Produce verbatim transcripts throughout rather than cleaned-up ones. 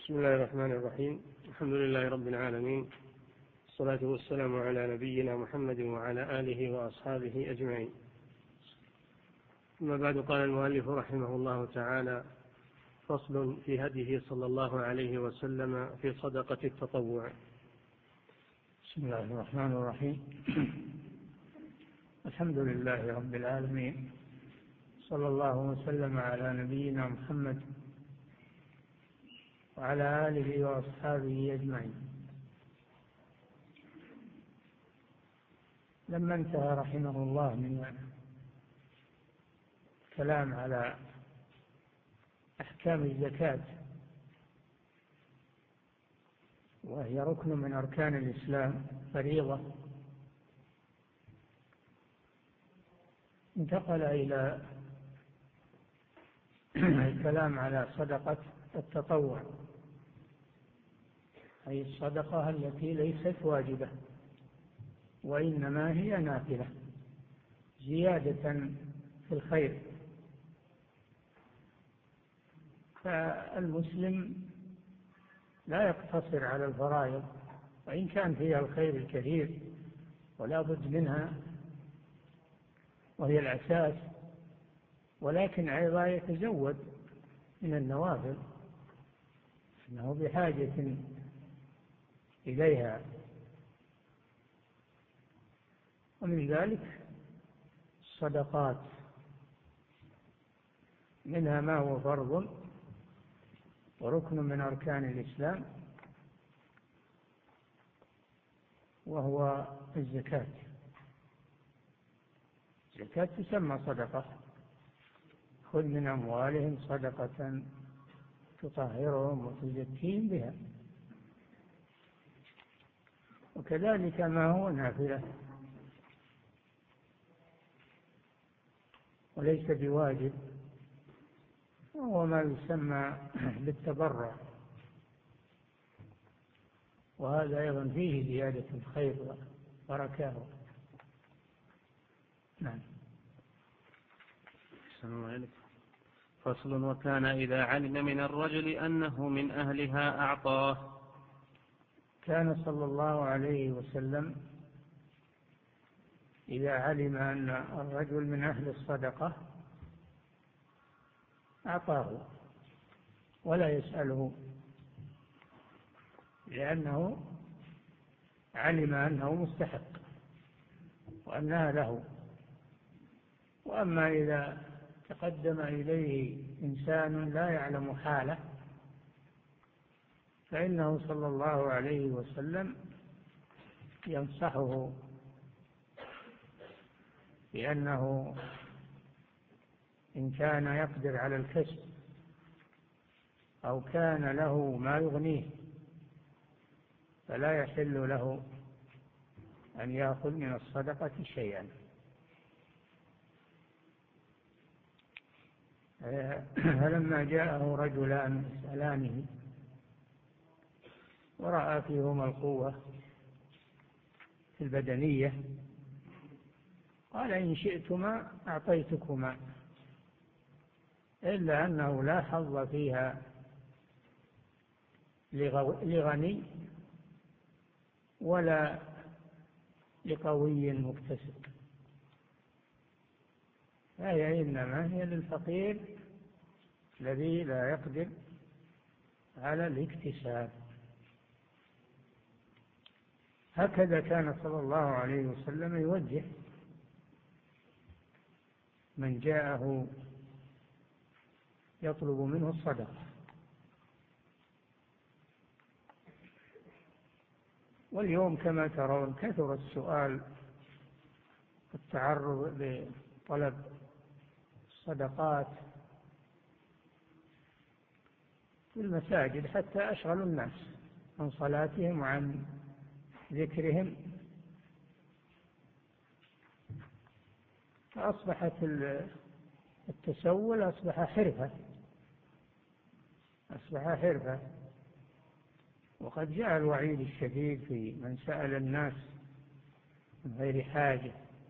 بسم الله الرحمن الرحيم. الحمد لله رب العالمين، الصلاة والسلام على نبينا محمد وعلى آله وأصحابه أجمعين. ثم بعد، قال المؤلف رحمه الله تعالى: فصل في هديه صلى الله عليه وسلم في صدقة التطوع. بسم الله الرحمن الرحيم. الحمد لله رب العالمين، صلى الله وسلم على نبينا محمد وعلى آله وأصحابه أجمعين. لما انتهى رحمه الله من الكلام على أحكام الزكاة، وهي ركن من أركان الإسلام، فريضة، انتقل إلى الكلام على صدقة التطوع، أي الصدقة التي ليست واجبة وإنما هي نافلة زيادة في الخير. فالمسلم لا يقتصر على الفرائض، وإن كان فيها الخير الكثير ولا بد منها وهي الأساس، ولكن أيضا يتزود من النوافل، إنه بحاجة إليها. ومن ذلك الصدقات، منها ما هو فرض وركن من أركان الإسلام، وهو الزكاة. الزكاة تسمى صدقة: خذ من أموالهم صدقة تطهرهم وتزكيهم بها. وكذلك ما هو نافلة وليس بواجب، وهو ما يسمى بالتبرع، وهذا أيضا فيه زيادة الخير وبركاته. نعم. فصل: وكان إذا علم من الرجل أنه من أهلها أعطاه. كان صلى الله عليه وسلم إذا علم أن الرجل من أهل الصدقة أعطاه ولا يسأله، لأنه علم أنه مستحق وأنها له. وأما إذا تقدم إليه إنسان لا يعلم حاله، فإنه صلى الله عليه وسلم ينصحه بأنه إن كان يقدر على الكسب أو كان له ما يغنيه فلا يحل له أن يأخذ من الصدقة شيئا. فلما جاءه رجلان يسألانه ورأى فيهما القوة في البدنية، قال: إن شئتما أعطيتكما، إلا أنه لا حظ فيها لغني ولا لقوي مكتسب، فهي إنما هي للفقير الذي لا يقدر على الاكتساب. هكذا كان صلى الله عليه وسلم يوجه من جاءه يطلب منه الصدقة. واليوم كما ترون كثر السؤال التعرض لطلب الصدقات في المساجد، حتى أشغلوا الناس عن صلاتهم وعن ذكرهم، فأصبحت التسول أصبح حرفة أصبح حرفة وقد جاء الوعيد الشديد في من سأل الناس من غير حاجة،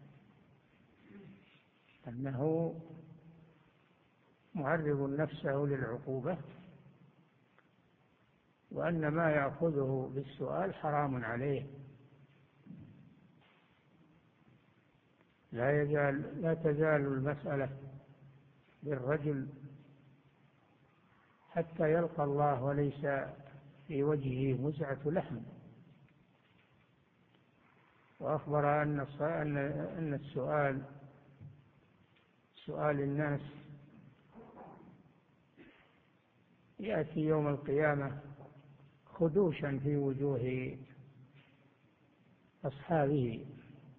أنه معرض نفسه للعقوبة وأن ما يأخذه بالسؤال حرام عليه. لا يزال لا تزال المسألة بالرجل حتى يلقى الله وليس في وجهه مزعة لحم. وأخبر أن أن السؤال سؤال الناس يأتي يوم القيامة خدوشا في وجوه أصحابه.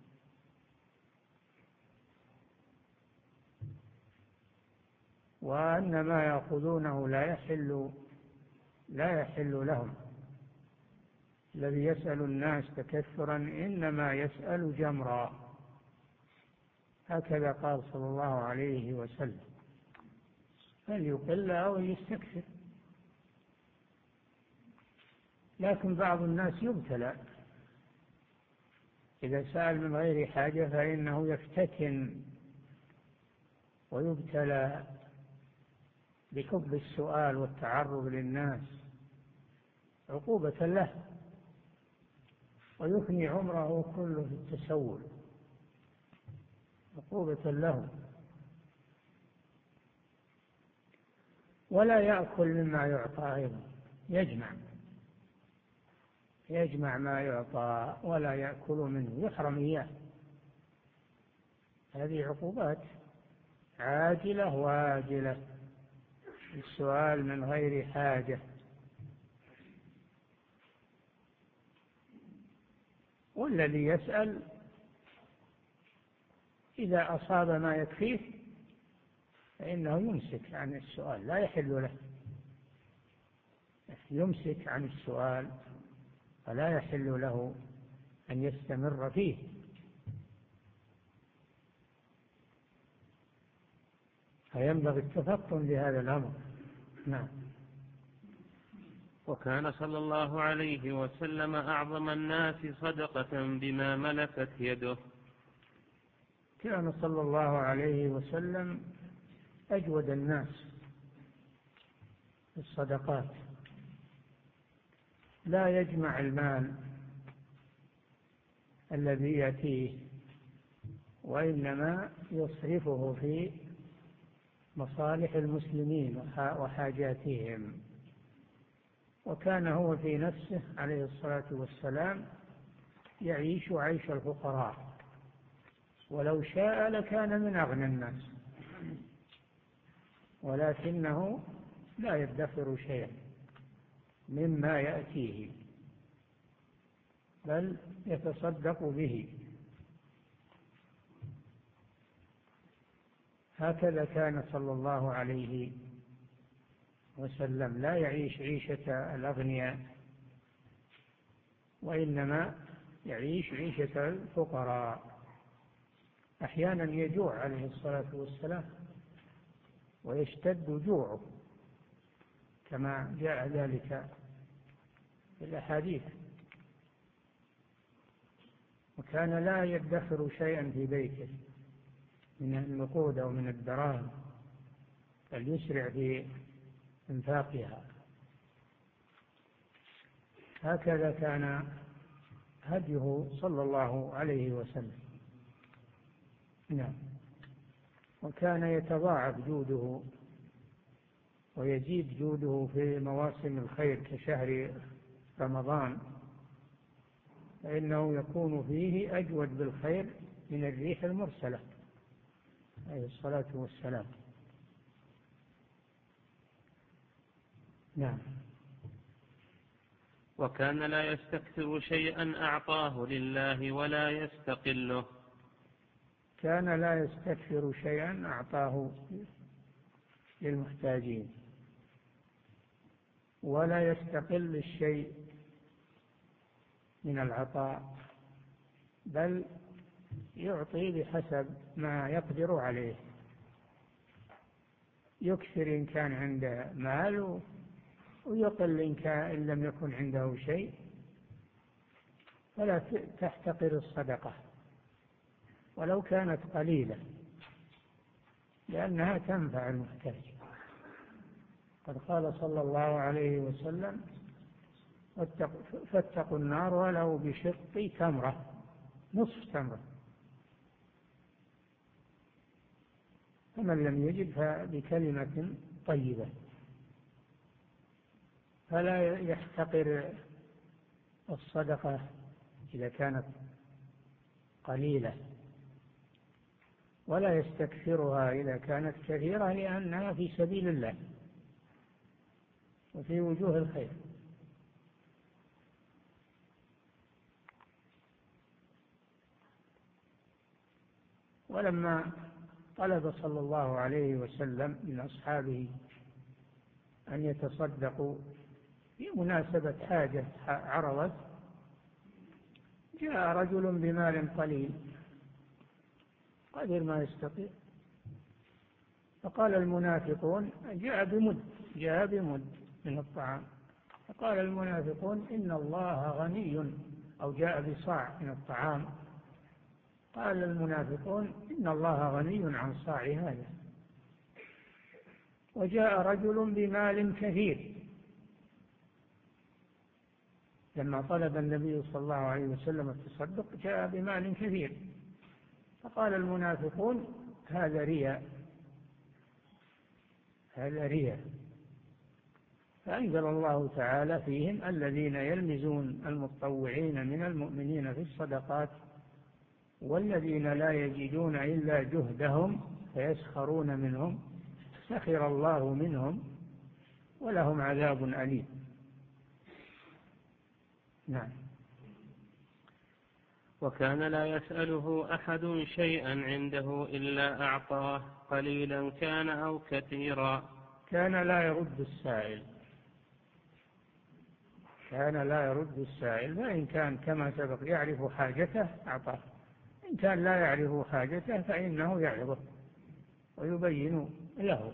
وأن ما يأخذونه لا يحل لا يحل لهم. الذي يسأل الناس تكثرا إنما يسأل جمرا، هكذا قال صلى الله عليه وسلم، فليقل أو يستكثر. لكن بعض الناس يبتلى إذا سأل من غير حاجة فإنه يفتتن ويبتلى بحب السؤال والتعرض للناس عقوبة له، ويفني عمره كله في التسول عقوبة له. ولا يأكل مما يعطى أيضا، يجمع يجمع ما يعطى ولا يأكل منه، يحرم إياه. هذه عقوبات عاجلة واجلة، السؤال من غير حاجة. والذي يسأل إذا أصاب ما يكفيه فإنه يمسك عن السؤال، لا يحل له، يمسك عن السؤال فلا يحل له أن يستمر فيه. فينبغي التفطن لهذا الأمر. نعم. وكان صلى الله عليه وسلم أعظم الناس صدقة بما ملكت يده. كان صلى الله عليه وسلم أجود الناس في الصدقات، لا يجمع المال الذي يأتيه، وإنما يصرفه في مصالح المسلمين وحاجاتهم. وكان هو في نفسه عليه الصلاة والسلام يعيش عيش الفقراء، ولو شاء لكان من أغنى الناس، ولكنه لا يدخر شيئا مما يأتيه بل يتصدق به. هكذا كان صلى الله عليه وسلم، لا يعيش عيشة الأغنياء، وإنما يعيش عيشة الفقراء. أحيانا يجوع عليه الصلاة والسلام ويشتد جوعه كما جاء ذلك في الأحاديث. وكان لا يدخر شيئا في بيته من النقود أو من الدراهم، بل يسرع في انفاقها. هكذا كان هديه صلى الله عليه وسلم. نعم. وكان يتضاعف جوده ويزيد جوده في مواسم الخير كشهر رمضان، فإنه يكون فيه أجود بالخير من الريح المرسلة عليه الصلاة والسلام. نعم. وكان لا يستكثر شيئا أعطاه لله ولا يستقله. كان لا يستكثر شيئا أعطاه للمحتاجين ولا يستقل الشيء من العطاء، بل يعطي بحسب ما يقدر عليه، يكثر إن كان عنده مال ويقل إن, كان إن لم يكن عنده شيء. فلا تحتقر الصدقة ولو كانت قليلة، لأنها تنفع المحتاج. قد قال صلى الله عليه وسلم: فاتقوا النار ولو بشق تمرة، نصف تمرة. فمن لم يجد فبكلمة طيبة. فلا يحتقر الصدقة إذا كانت قليلة، ولا يستكثرها إذا كانت كثيرة، لأنها في سبيل الله وفي وجوه الخير. ولما طلب صلى الله عليه وسلم من أصحابه أن يتصدقوا في مناسبة حاجة عرضت، جاء رجل بمال قليل قدر ما يستطيع، فقال المنافقون جاء بمد جاء بمد من الطعام، فقال المنافقون إن الله غني، أو جاء بصاع من الطعام، قال المنافقون إن الله غني عن صاع هذا. وجاء رجل بمال كثير، لما طلب النبي صلى الله عليه وسلم التصدق جاء بمال كثير، فقال المنافقون هذا رياء، هذا رياء. فأنزل الله تعالى فيهم الذين يلمزون المتطوعين من المؤمنين في الصدقات والذين لا يجدون إلا جهدهم فيسخرون منهم سخر الله منهم ولهم عذاب أليم. نعم. وكان لا يسأله أحد شيئا عنده إلا أعطاه، قليلا كان أو كثيرا. كان لا يرد السائل، كان لا يرد السائل، فإن كان كما سبق يعرف حاجته أعطاه، إن كان لا يعرف حاجته فإنه يعرضه ويبين له،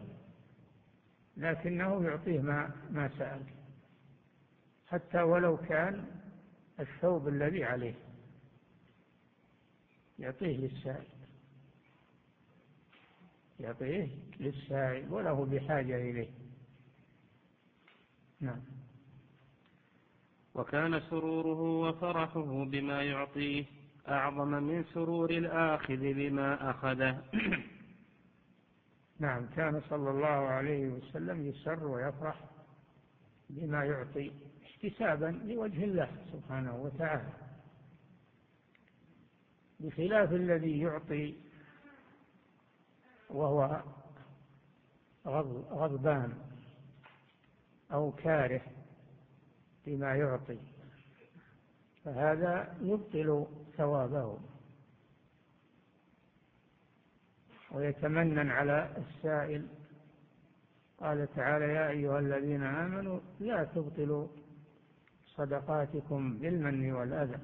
لكنه يعطيه ما, ما سأل، حتى ولو كان الثوب الذي عليه يعطيه للسائل، يعطيه للسائل وله بحاجة إليه. نعم. وكان سروره وفرحه بما يعطيه أعظم من سرور الآخذ بما أخذه. نعم. كان صلى الله عليه وسلم يسر ويفرح بما يعطي احتسابا لوجه الله سبحانه وتعالى، بخلاف الذي يعطي وهو غضبان أو كاره بما يعطي، فهذا يبطل ثوابه ويتمنن على السائل. قال تعالى يا أيها الذين آمنوا لا تبطلوا صدقاتكم بالمن والأذى.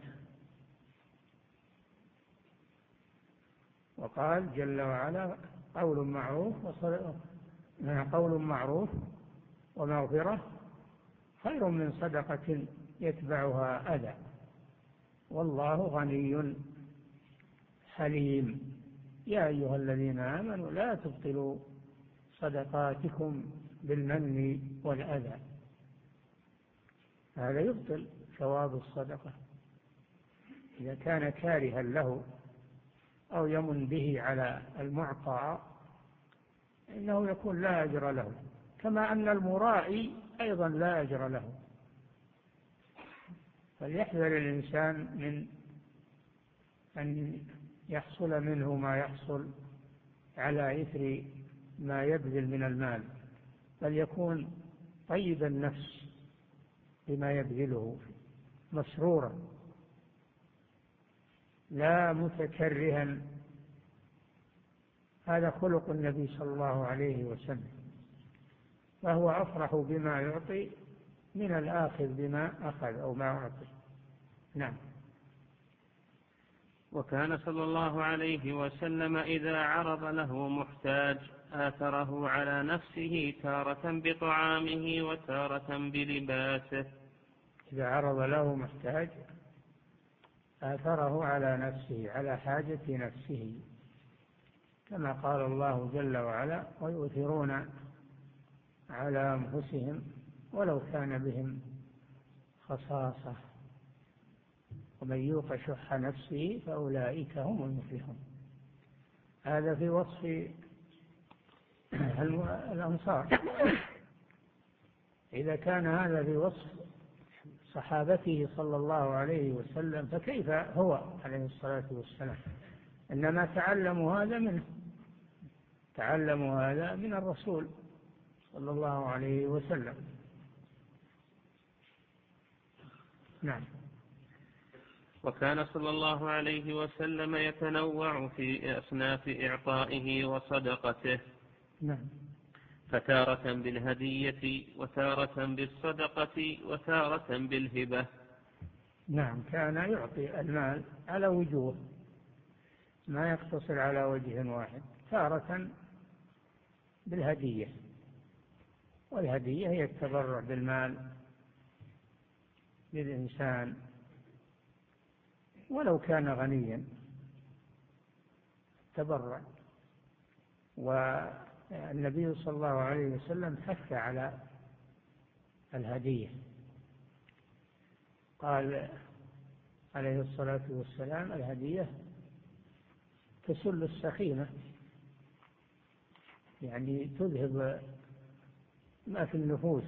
وقال جل وعلا قول معروف قول معروف ومغفرة خير من صدقة يتبعها أذى والله غني حليم. يا أيها الذين آمنوا لا تبطلوا صدقاتكم بالمن والأذى، هذا يبطل ثواب الصدقة إذا كان كارها له أو يمن به على المعطى، إنه يكون لا أجر له، كما أن المرائي أيضا لا أجر له. فليحذر الإنسان من أن يحصل منه ما يحصل على إثر ما يبذل من المال، بل يكون طيب النفس بما يبذله مسرورا لا متكرها. هذا خلق النبي صلى الله عليه وسلم، فهو أفرح بما يعطي من الآخذ بما أخذ أو ما أعطي. نعم. وكان صلى الله عليه وسلم إذا عرض له محتاج آثره على نفسه تارة بطعامه وتارة بلباسه. إذا عرض له محتاج آثره على نفسه، على حاجة نفسه، كما قال الله جل وعلا ويؤثرون على أنفسهم ولو كان بهم خصاصة، ومن يوق شح نفسه فأولئك هم المفلحون. هذا في وصف الأنصار. إذا كان هذا في وصف صحابته صلى الله عليه وسلم، فكيف هو عليه الصلاة والسلام؟ إنما تعلموا هذا منه، تعلموا هذا من الرسول صلى الله عليه وسلم. نعم. وكان صلى الله عليه وسلم يتنوع في أصناف إعطائه وصدقته. نعم. فتارة بالهدية، وتارة بالصدقة، وتارة بالهبة. نعم، كان يعطي المال على وجوه، ما يقتصر على وجه واحد. تارة بالهدية، والهدية هي التبرع بالمال للإنسان ولو كان غنيا، تبرع. والنبي صلى الله عليه وسلم حث على الهدية، قال عليه الصلاة والسلام: الهدية تسل السخيمة، يعني تذهب ما في النفوس،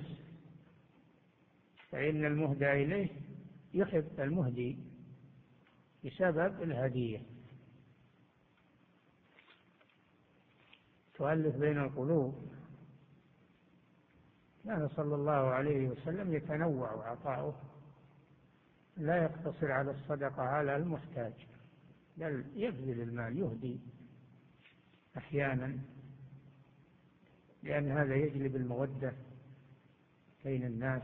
فإن المهدى إليه يحب المهدي بسبب الهدية، تؤلف بين القلوب. كان صلى الله عليه وسلم يتنوع عطاؤه، لا يقتصر على الصدقة على المحتاج، بل يبذل المال، يهدي أحيانا، لأن هذا يجلب المودة بين الناس.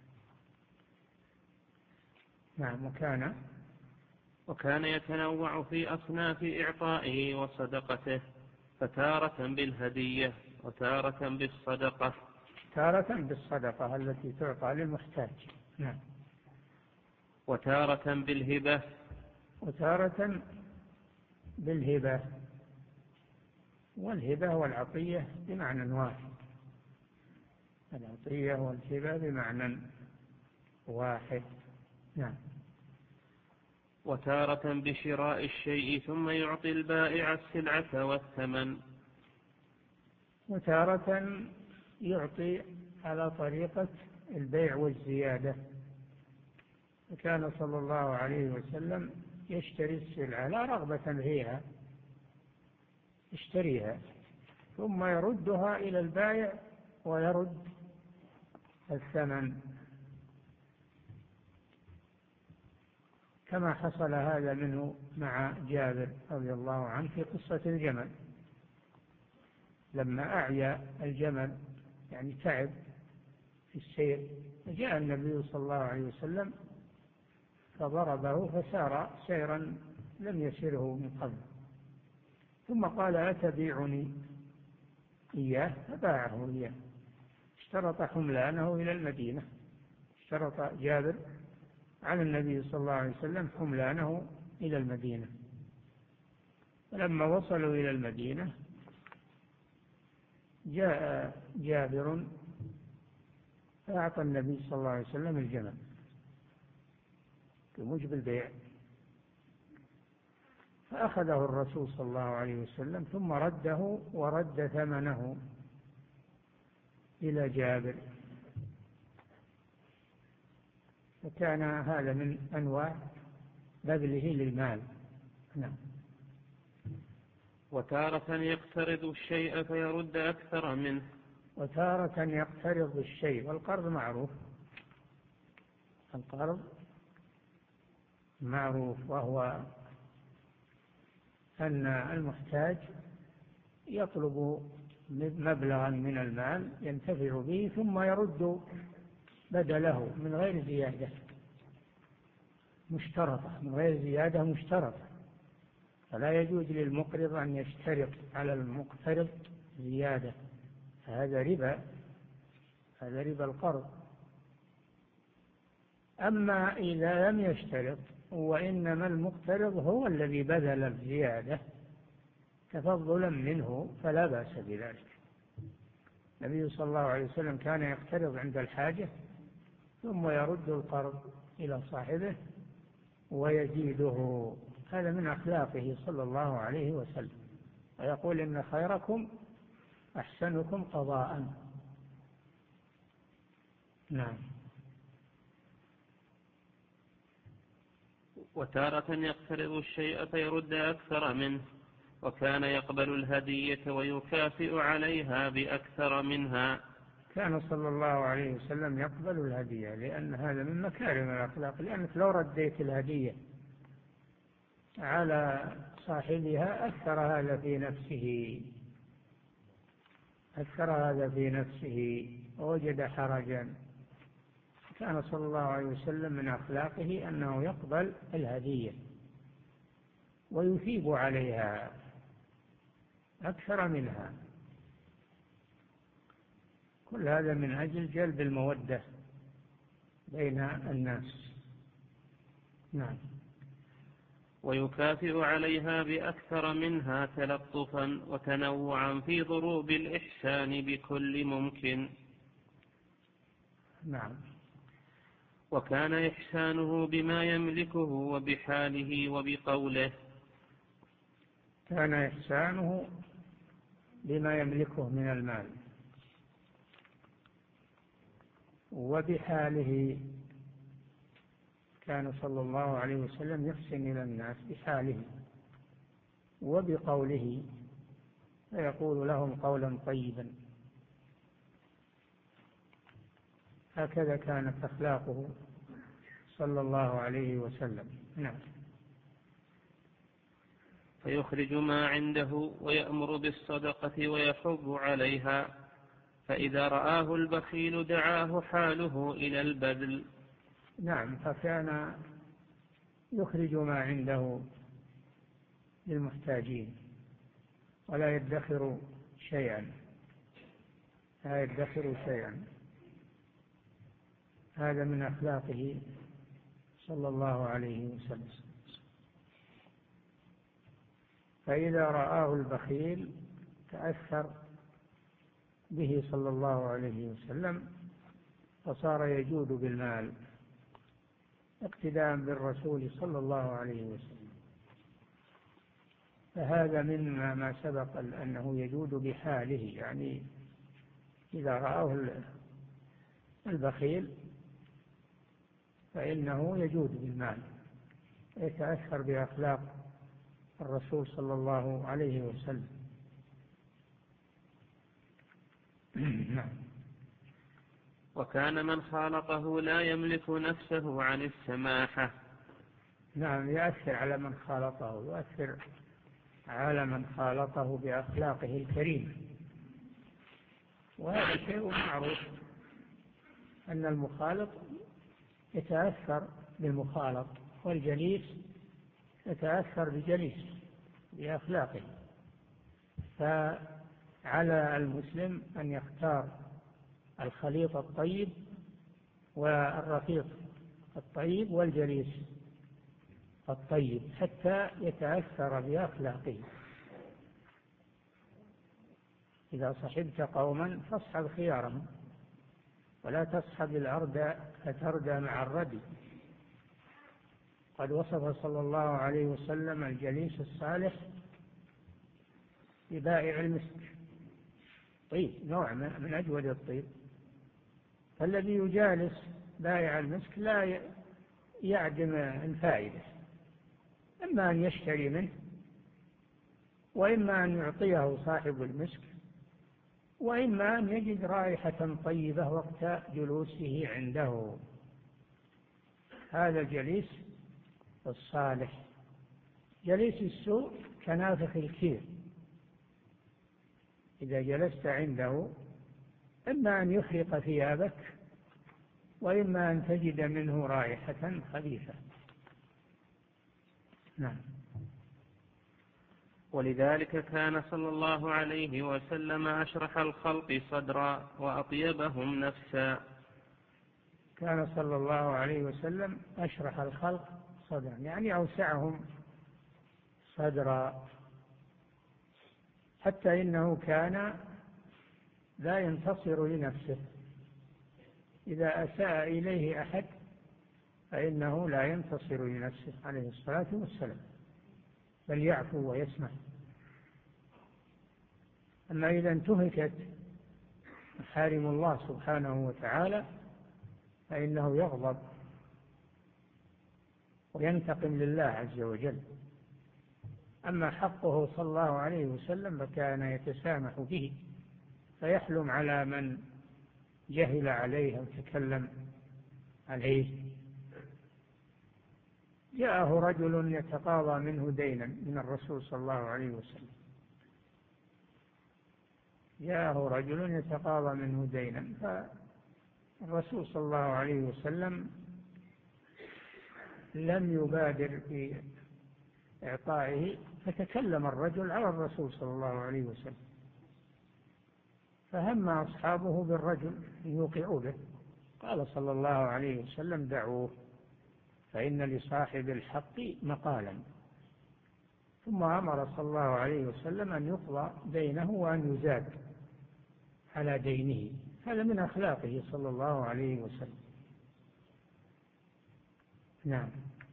نعم. وكان وكان يتنوع في أصناف إعطائه وصدقته، فتارة بالهدية، وتارة بالصدقة. تارة بالصدقة التي تعطى للمحتاج. نعم. وتارة بالهبة، وتارة بالهبة. والهبة والعطية بمعنى واحد، العطية والهبة بمعنى واحد. نعم. وتارة بشراء الشيء ثم يعطي البائع السلعة والثمن. وتارة يعطي على طريقة البيع والزيادة، وكان صلى الله عليه وسلم يشتري السلعة لا رغبة فيها، يشتريها ثم يردها إلى البائع ويرد الثمن، كما حصل هذا منه مع جابر رضي الله عنه في قصة الجمل، لما أعيا الجمل يعني تعب في السير، فجاء النبي صلى الله عليه وسلم فضربه فسار سيرا لم يسره من قبل، ثم قال: أتبيعني إياه؟ فباعه إياه، اشترط حملانه إلى المدينة، اشترط جابر على النبي صلى الله عليه وسلم حملانه إلى المدينة. فلما وصلوا إلى المدينة جاء جابر فأعطى النبي صلى الله عليه وسلم الجمل بموجب البيع، فأخذه الرسول صلى الله عليه وسلم ثم رده ورد ثمنه إلى جابر، فكان هذا من أنواع بذله للمال. نعم. وتارة يقترض الشيء فيرد أكثر منه. وتارة يقترض الشيء، والقرض معروف، القرض معروف، وهو أن المحتاج يطلب مبلغا من المال ينتفع به ثم يرد بدله من غير زيادة مشترطة، من غير زيادة مشترطة، فلا يجوز للمقرض أن يشترط على المقترض زيادة، هذا ربا، هذا ربا القرض. أما إذا لم يشترط وإنما المقترض هو الذي بذل الزيادة تفضلا منه فلا بأس بذلك. النبي صلى الله عليه وسلم كان يقترض عند الحاجة ثم يرد القرض إلى صاحبه ويزيده. هذا من أخلاقه صلى الله عليه وسلم. ويقول إن خيركم أحسنكم قضاء. نعم. وتارة يقترض الشيء فيرد أكثر منه، وكان يقبل الهدية ويكافئ عليها بأكثر منها. كان صلى الله عليه وسلم يقبل الهدية، لأن هذا من مكارم الأخلاق، لأنك لو رديت الهدية على صاحبها أثر هذا في نفسه أثر هذا في نفسه ووجد حرجا. كان صلى الله عليه وسلم من أخلاقه أنه يقبل الهدية ويثيب عليها أكثر منها. كل هذا من أجل جلب المودة بين الناس. نعم. ويكافئ عليها بأكثر منها تلطفا وتنوعا في ضروب الإحسان بكل ممكن. نعم. وكان إحسانه بما يملكه وبحاله وبقوله. كان إحسانه بما يملكه من المال وبحاله. كان صلى الله عليه وسلم يحسن إلى الناس بحاله وبقوله، فيقول لهم قولا طيبا. هكذا كانت أخلاقه صلى الله عليه وسلم. نعم. فيخرج ما عنده ويأمر بالصدقة ويحض عليها، فإذا رآه البخيل دعاه حاله إلى البذل. نعم. فكان يخرج ما عنده للمحتاجين ولا يدخر شيئا لا يدخر شيئا. هذا من أخلاقه صلى الله عليه وسلم. فإذا رآه البخيل تأثر به صلى الله عليه وسلم فصار يجود بالمال اقتداء بالرسول صلى الله عليه وسلم. فهذا مما ما سبق أنه يجود بحاله، يعني إذا رآه البخيل فإنه يجود بالمال يتأثر بأخلاق الرسول صلى الله عليه وسلم. نعم. وكان من خالطه لا يملك نفسه عن السماحة. نعم. يؤثر على من خالطه، يؤثر على من خالطه بأخلاقه الكريمة. وهذا شيء معروف أن المخالط يتأثر بالمخالط، والجليس يتأثر بجليس بأخلاقه. فعلى المسلم أن يختار الخليط الطيب والرفيق الطيب والجليس الطيب حتى يتأثر بأخلاقه. إذا صحبت قوما فاصحب خيارهم ولا تصحب الأرض فتردى مع الردي. قد وصف صلى الله عليه وسلم الجليس الصالح ببائع المسك، طيب نوع من أجود الطيب. فالذي يجالس بائع المسك لا يعدم الفائدة، إما أن يشتري منه وإما أن يعطيه صاحب المسك وإما أن يجد رائحة طيبة وقت جلوسه عنده. هذا الجليس الصالح. جليس السوء كنافخ الكير، إذا جلست عنده إما أن يحرق ثيابك وإما أن تجد منه رائحة خبيثة. نعم. ولذلك كان صلى الله عليه وسلم أشرح الخلق صدرا وأطيبهم نفسا. كان صلى الله عليه وسلم أشرح الخلق صدرا، يعني أوسعهم صدرا، حتى إنه كان لا ينتصر لنفسه، إذا أساء إليه أحد فإنه لا ينتصر لنفسه عليه الصلاة والسلام، بل يعفو ويسمح. أما إذا انتهكت محارم الله سبحانه وتعالى فإنه يغضب وينتقم لله عز وجل. أما حقه صلى الله عليه وسلم فكان يتسامح به، فيحلم على من جهل عليه أو تكلم عليه. جاءه رجل يتقاضى منه دينا من الرسول صلى الله عليه وسلم جاءه رجل يتقاضى منه دينا فالرسول صلى الله عليه وسلم لم يبادر في إعطائه، فتكلم الرجل على الرسول صلى الله عليه وسلم، فهم أصحابه بالرجل يوقعوا به. قال صلى الله عليه وسلم: دعوه فإن لصاحب الحق مقالا. ثم أمر صلى الله عليه وسلم أن يقضى دينه وأن يزاد على دينه. هذا من أخلاقه صلى الله عليه وسلم. نعم.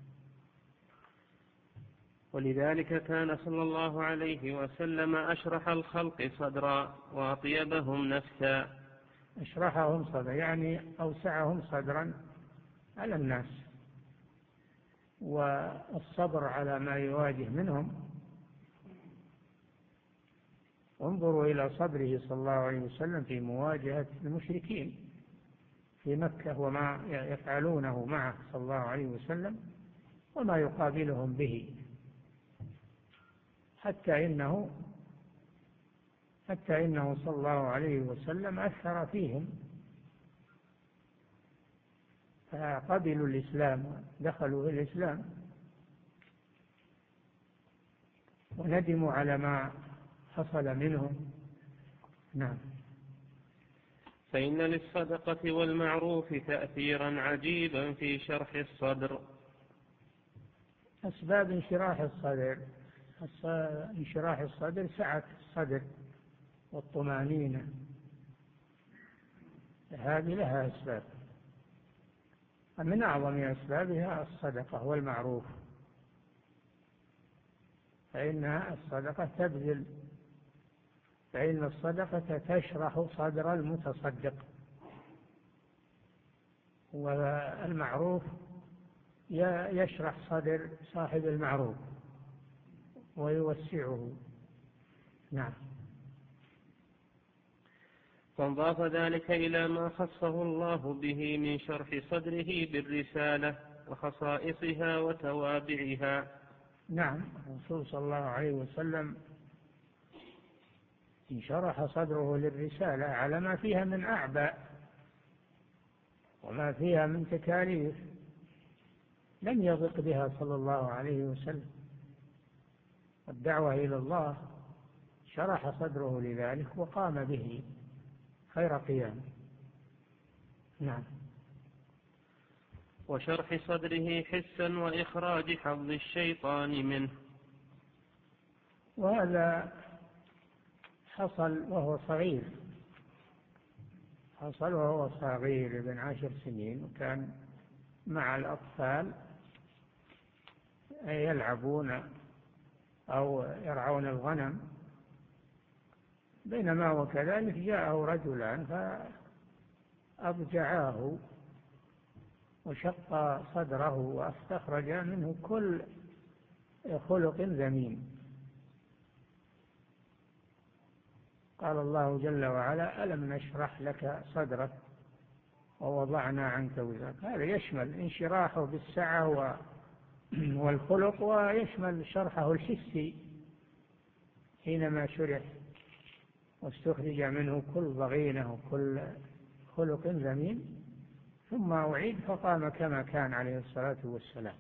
ولذلك كان صلى الله عليه وسلم أشرح الخلق صدرا وأطيبهم نفسا. أشرحهم صدرا يعني أوسعهم صدرا على الناس، والصبر على ما يواجه منهم. انظروا إلى صبره صلى الله عليه وسلم في مواجهة المشركين في مكة وما يفعلونه معه صلى الله عليه وسلم وما يقابلهم به، حتى إنه حتى إنه صلى الله عليه وسلم أثر فيهم فقبلوا الإسلام، دخلوا في الإسلام وندموا على ما حصل منهم. نعم. فإن للصدقة والمعروف تأثيرا عجيبا في شرح الصدر. أسباب انشراح الصدر انشراح الصدر سعة الصدر والطمأنينة، هذه لها أسباب، من أعظم أسبابها الصدقة والمعروف، فإن الصدقة تبذل فإن الصدقة تشرح صدر المتصدق، والمعروف يشرح صدر صاحب المعروف ويوسعه. نعم. فانضاف ذلك إلى ما خصه الله به من شرح صدره بالرسالة وخصائصها وتوابعها. نعم. الرسول صلى الله عليه وسلم انشرح صدره للرسالة على ما فيها من أعباء وما فيها من تكاليف لم يضق بها صلى الله عليه وسلم، والدعوة إلى الله شرح صدره لذلك وقام به خير قيام. نعم. وشرح صدره حسا وإخراج حظ الشيطان منه. وهذا حصل وهو صغير حصل وهو صغير ابن عشر سنين، وكان مع الأطفال يلعبون أو يرعون الغنم، بينما وكذلك جاءه رجلان فأضجعاه وشق صدره واستخرج منه كل خلق ذميم. قال الله جل وعلا: ألم نشرح لك صدرك ووضعنا عنك وزرك. هذا يشمل انشراحه بالسعة والخلق، ويشمل شرحه الحسي حينما شرح واستخرج منه كل ضغينة وكل خلق ذميم، ثم أعيد فقام كما كان عليه الصلاة والسلام.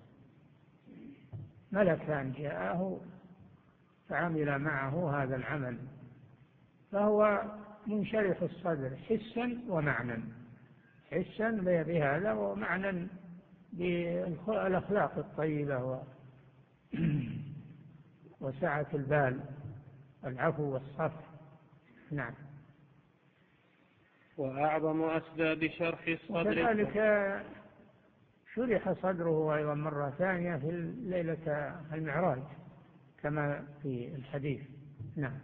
ملكان جاءه فعمل معه هذا العمل، فهو منشرح الصدر حسا ومعنى، حسا بهذا ومعنى بالأخلاق الطيبة وسعة البال، العفو والصفح. نعم. وأعظم أسباب شرح الصدر وكذلك شرح صدره أيضا مرة ثانية في ليلة المعراج كما في الحديث. نعم.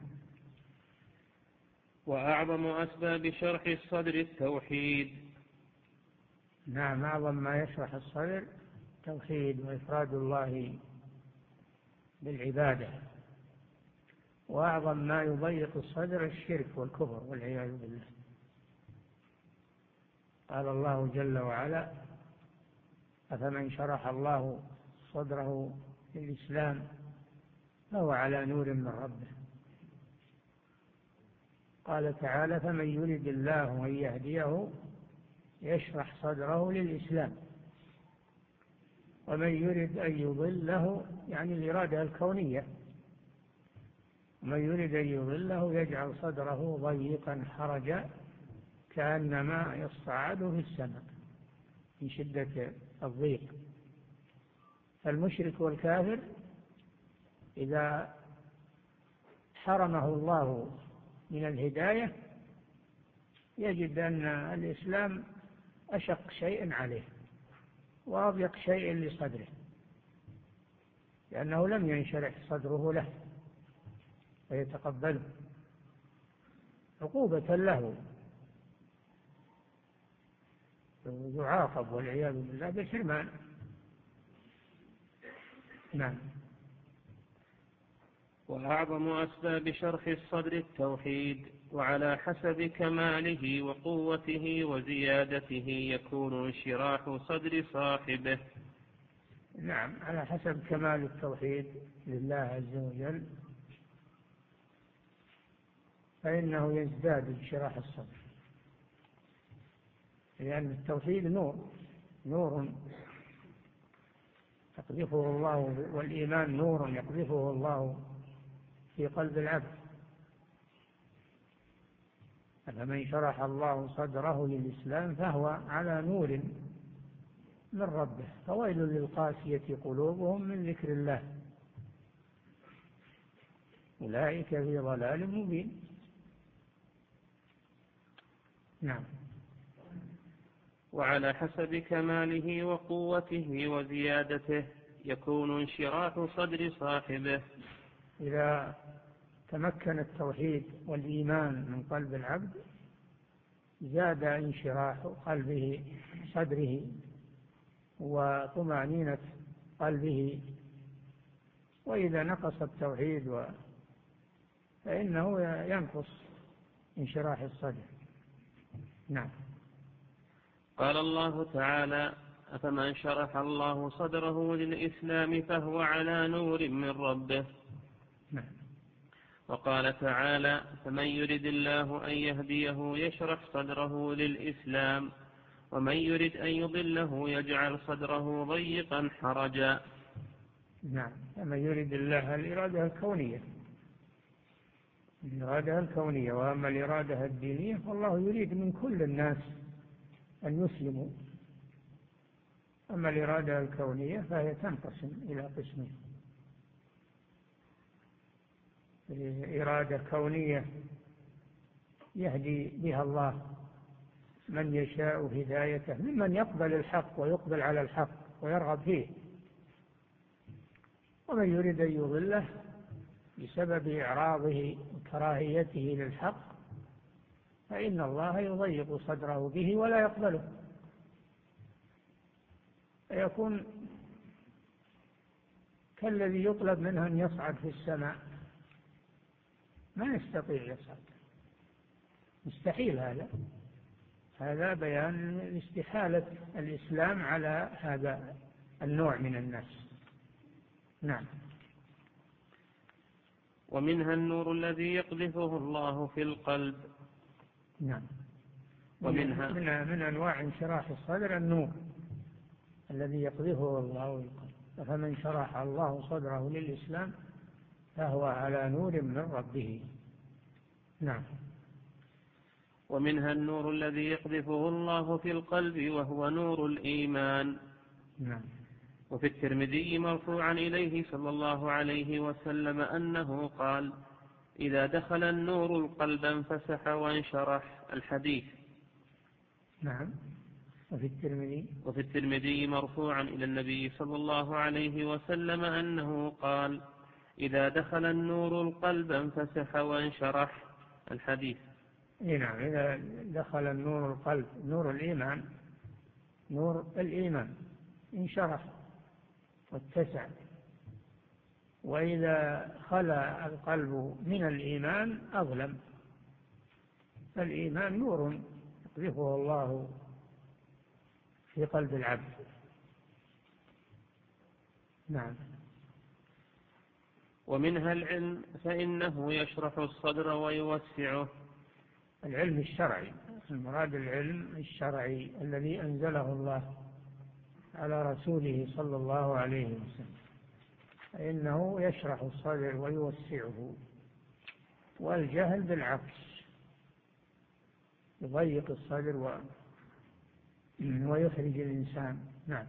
وأعظم أسباب شرح الصدر التوحيد. نعم، أعظم ما يشرح الصدر توحيد وإفراد الله بالعبادة، وأعظم ما يضيق الصدر الشرك والكفر والعياذ بالله. قال الله جل وعلا: أفمن شرح الله صدره للإسلام فهو على نور من ربه. قال تعالى: فمن يرد الله أن يهديه يشرح صدره للإسلام، ومن يرد أن يضله يعني الإرادة الكونية، ومن يرد أن يضله يجعل صدره ضيقا حرجا كأنما يصعد في السماء من شدة الضيق. فالمشرك والكافر إذا حرمه الله من الهداية يجد أن الإسلام أشق شيء عليه وأضيق شيء لصدره، لأنه لم ينشرح صدره له فيتقبله عقوبة له، يعاقب والعياذ بالله بالحرمان. نعم. وأعظم أسباب شرح الصدر التوحيد، وعلى حسب كماله وقوته وزيادته يكون انشراح صدر صاحبه. نعم، على حسب كمال التوحيد لله عز وجل فإنه يزداد انشراح الصدر، لأن التوحيد نور نور يقذفه الله، والإيمان نور يقذفه الله في قلب العبد. فمن شرح الله صدره للإسلام فهو على نور من ربه. فويل للقاسية قلوبهم من ذكر الله أولئك في ضلال مبين. نعم. وعلى حسب كماله وقوته وزيادته يكون انشراح صدر صاحبه. إذا تمكن التوحيد والإيمان من قلب العبد زاد انشراح قلبه صدره وطمأنينة قلبه، وإذا نقص التوحيد فإنه ينقص انشراح الصدر. نعم. قال الله تعالى: أفمن شرح الله صدره للإسلام فهو على نور من ربه. نعم. وقال تعالى: فمن يرد الله أن يهديه يشرح صدره للإسلام، ومن يرد أن يضله يجعل صدره ضيقا حرجا. نعم. فمن يرد الله الإرادة الكونية الإرادة الكونية وأما الإرادة الدينية فالله يريد من كل الناس أن يسلموا. أما الإرادة الكونية فهي تنقسم إلى قسمين: إرادة كونية يهدي بها الله من يشاء هدايته ممن يقبل الحق ويقبل على الحق ويرغب فيه، ومن يريد أن يضله بسبب إعراضه وكراهيته للحق فإن الله يضيق صدره به ولا يقبله، فيكون كالذي يطلب منه أن يصعد في السماء ما يستطيع يصعد، مستحيل. هذا هذا بيان استحالة الإسلام على هذا النوع من الناس. نعم. ومنها النور الذي يقذفه الله في القلب. نعم. ومنها من, من أنواع انشراح الصدر النور الذي يقذفه الله في القلب. فمن شرح الله صدره للإسلام فهو على نور من ربه. نعم. ومنها النور الذي يقذفه الله في القلب وهو نور الإيمان. نعم. وفي الترمذي مرفوعا إليه صلى الله عليه وسلم أنه قال: إذا دخل النور القلب انفسح وانشرح. الحديث. نعم. وفي الترمذي وفي الترمذي مرفوعا إلى النبي صلى الله عليه وسلم أنه قال: إذا دخل النور القلب انفسح وانشرح. الحديث. نعم. إذا دخل النور القلب، نور الإيمان، نور الإيمان انشرح واتسع. وإذا خلا القلب من الإيمان أظلم. الإيمان نور يقذفه الله في قلب العبد. نعم. ومنها العلم فإنه يشرح الصدر ويوسعه. العلم الشرعي، المراد العلم الشرعي الذي أنزله الله على رسوله صلى الله عليه وسلم، فإنه يشرح الصدر ويوسعه. والجهل بالعكس يضيق الصدر و... ويخرج الإنسان. نعم.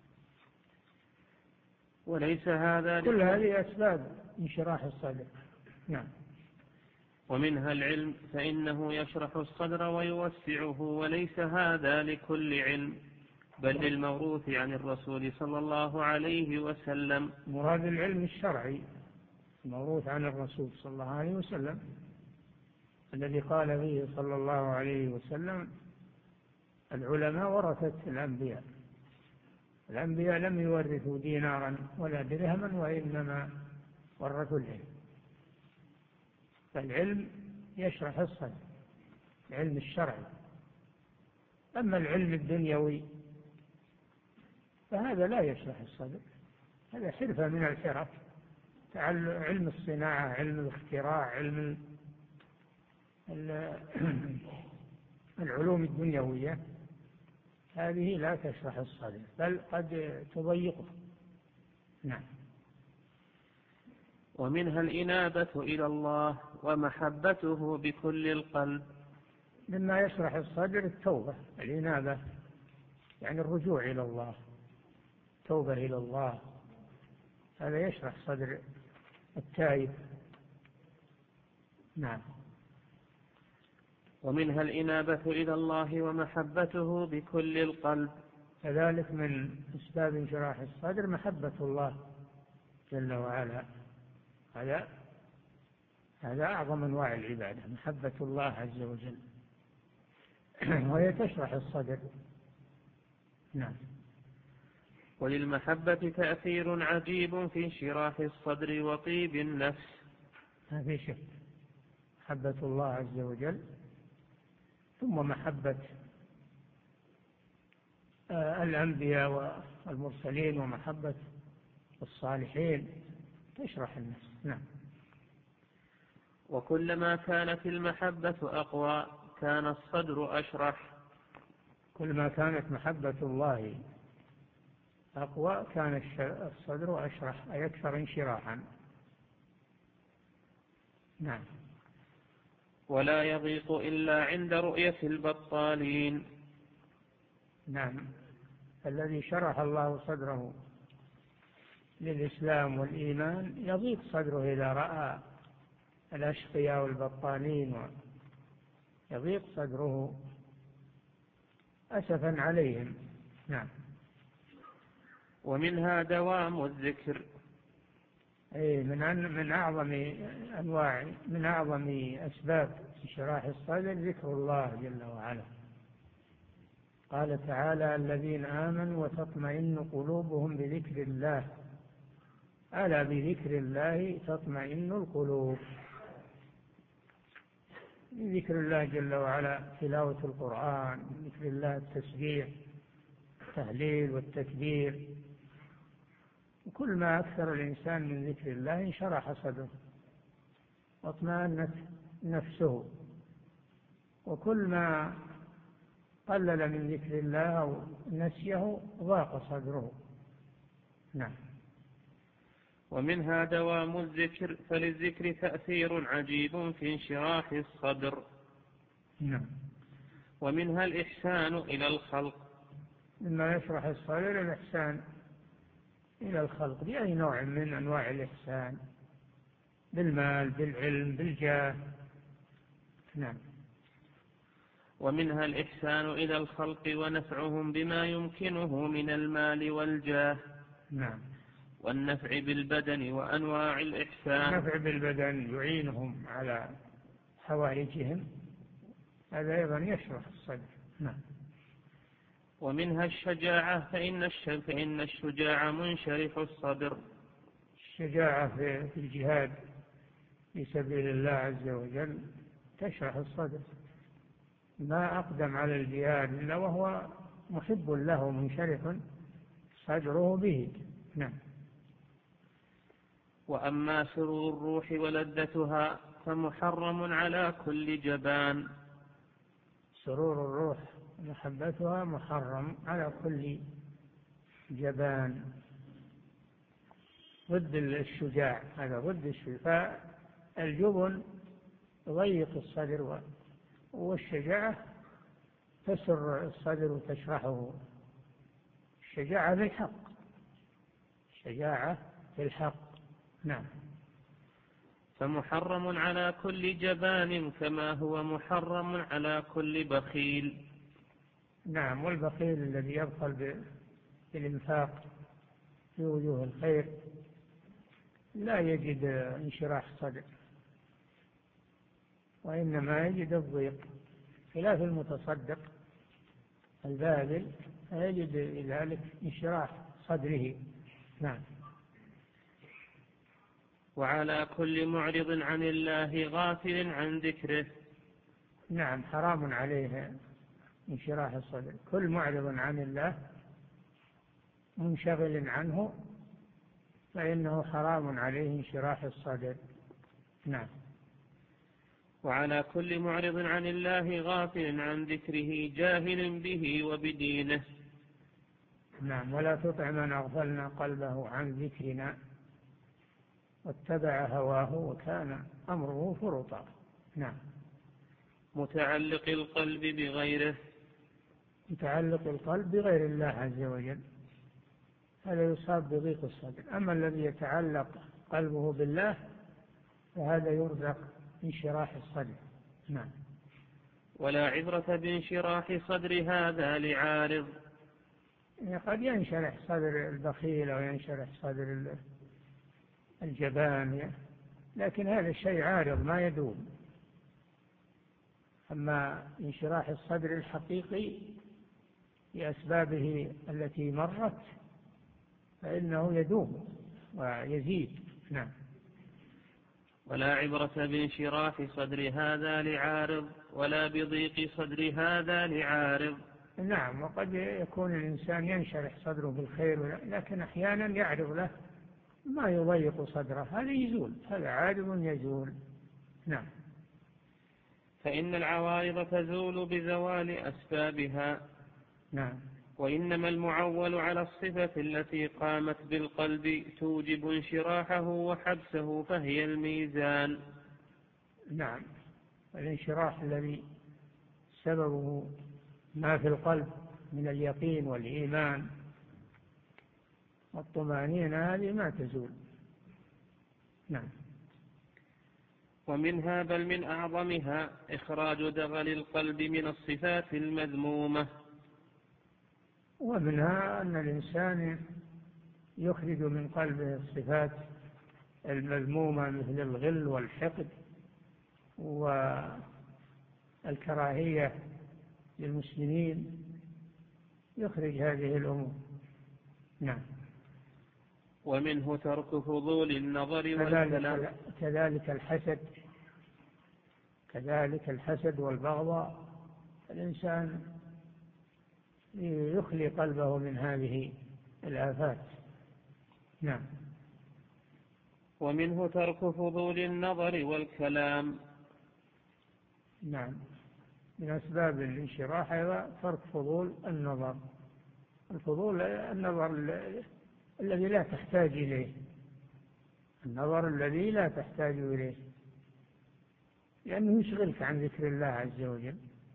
وليس هذا كل هذه أسباب انشراح الصدر. نعم. ومنها العلم فإنه يشرح الصدر ويوسعه، وليس هذا لكل علم بل للموروث عن الرسول صلى الله عليه وسلم. مراد العلم الشرعي الموروث عن الرسول صلى الله عليه وسلم، الذي قال فيه صلى الله عليه وسلم: العلماء ورثة الأنبياء. الأنبياء لم يورثوا دينارا ولا درهما، وإنما ورثوا العلم. فالعلم يشرح الصدر، العلم الشرعي. أما العلم الدنيوي فهذا لا يشرح الصدر، هذا حرفة من الحرف، علم الصناعة، علم الاختراع، علم العلوم الدنيوية، هذه لا تشرح الصدر بل قد تضيقه. نعم. ومنها الإنابة إلى الله ومحبته بكل القلب. مما يشرح الصدر التوبة، الإنابة يعني الرجوع إلى الله، توبة إلى الله، هذا يشرح صدر التائب. نعم. ومنها الإنابة إلى الله ومحبته بكل القلب. كذلك من أسباب انشراح الصدر محبة الله جل وعلا. هذا هذا أعظم أنواع العبادة، محبة الله عز وجل، وهي تشرح الصدر. نعم. وللمحبة تأثير عجيب في انشراح الصدر وطيب النفس. ما في شك، محبة الله عز وجل ثم محبة الأنبياء والمرسلين ومحبة الصالحين تشرح النفس. نعم. وكلما كانت المحبة أقوى كان الصدر أشرح. كل ما كانت محبة الله أقوى كان الصدر أشرح، أي أكثر انشراحا. نعم. ولا يضيق إلا عند رؤية البطالين. نعم. الذي شرح الله صدره للإسلام والإيمان يضيق صدره إذا رأى الأشقياء والبطالين، يضيق صدره أسفا عليهم. نعم. ومنها دوام الذكر. أي من من أعظم أنواع من أعظم أسباب انشراح الصدر ذكر الله جل وعلا. قال تعالى: الذين آمنوا وتطمئن قلوبهم بذكر الله، ألا بذكر الله تطمئن القلوب. من ذكر الله جل وعلا تلاوة القرآن، من ذكر الله التسبيح، التهليل والتكبير. وكل ما أكثر الإنسان من ذكر الله انشرح صدره واطمأنت نفسه، وكل ما قلل من ذكر الله أو نسيه ضاق صدره. نعم. ومنها دوام الذكر، فللذكر تأثير عجيب في انشراح الصدر. نعم. ومنها الإحسان إلى الخلق. مما يشرح الصدر الإحسان إلى الخلق بأي نوع من أنواع الإحسان، بالمال، بالعلم، بالجاه. نعم. ومنها الإحسان إلى الخلق ونفعهم بما يمكنه من المال والجاه. نعم. والنفع بالبدن وأنواع الإحسان. النفع بالبدن يعينهم على حوائجهم، هذا أيضا يشرح الصدر. نعم. ومنها الشجاعة فإن فإن الشجاع منشرح الصدر. الشجاعة في الجهاد في سبيل الله عز وجل تشرح الصدر، ما أقدم على الجهاد إلا وهو محب له منشرح صدره به. نعم. وأما سرور الروح ولذتها فمحرم على كل جبان. سرور الروح محبتها محرم على كل جبان، ضد الشجاع، هذا ضد الشجاع. فالجبن يضيق الصدر، والشجاعة تسر الصدر وتشرحه. الشجاعة بالحق، الشجاعة بالحق. نعم. فمحرم على كل جبان كما هو محرم على كل بخيل. نعم. والبخيل الذي يبخل بالإنفاق في وجوه الخير لا يجد انشراح صدر، وإنما يجد الضيق، خلاف المتصدق الباذل يجد ذلك انشراح صدره. نعم. وعلى كل معرض عن الله غافل عن ذكره. نعم. حرام عليه انشراح الصدر، كل معرض عن الله منشغل عنه فإنه حرام عليه انشراح الصدر. نعم. وعلى كل معرض عن الله غافل عن ذكره جاهل به وبدينه. نعم. ولا تطع من أغفلنا قلبه عن ذكرنا واتبع هواه وكان أمره فرطا. نعم. متعلق القلب بغيره. متعلق القلب بغير الله عز وجل هذا يصاب بضيق الصدر. أما الذي يتعلق قلبه بالله فهذا يرزق انشراح الصدر. نعم. ولا عبرة بانشراح صدر هذا لعارض. يعني قد ينشرح صدر البخيل أو ينشرح صدر الجبان، لكن هذا الشيء عارض ما يدوم. أما انشراح الصدر الحقيقي بأسبابه التي مرت فإنه يدوم ويزيد. نعم. ولا عبرة بانشراح صدر هذا لعارض ولا بضيق صدر هذا لعارض. نعم. وقد يكون الإنسان ينشرح صدره بالخير، لكن أحيانا يعرض له ما يضيق صدره، هذا يزول، هذا عارض يزول. نعم. فإن العوارض تزول بزوال أسبابها. نعم. وإنما المعول على الصفة التي قامت بالقلب توجب انشراحه وحبسه فهي الميزان. نعم. الانشراح الذي سببه ما في القلب من اليقين والإيمان والطمأنينة هذه ما تزول. نعم. ومنها بل من أعظمها إخراج دغل القلب من الصفات المذمومة. ومنها أن الإنسان يخرج من قلبه الصفات المذمومة مثل الغل والحقد والكراهية للمسلمين، يخرج هذه الأمور. نعم. ومنه ترك فضول النظر والكلام. كذلك الحسد، كذلك الحسد والبغضاء، الإنسان يخلي قلبه من هذه الآفات. نعم. ومنه ترك فضول النظر والكلام. نعم. من أسباب الانشراح أيضا ترك فضول النظر. الفضول النظر الذي لا تحتاج إليه، النظر الذي لا تحتاج إليه، لأنه يشغلك عن ذكر الله عز وجل.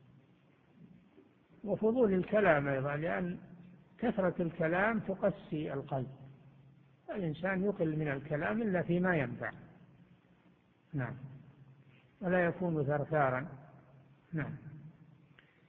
وفضول الكلام أيضا، لأن كثرة الكلام تقسي القلب، الإنسان يقل من الكلام إلا فيما ينفع. نعم. ولا يكون ثرثارا. نعم.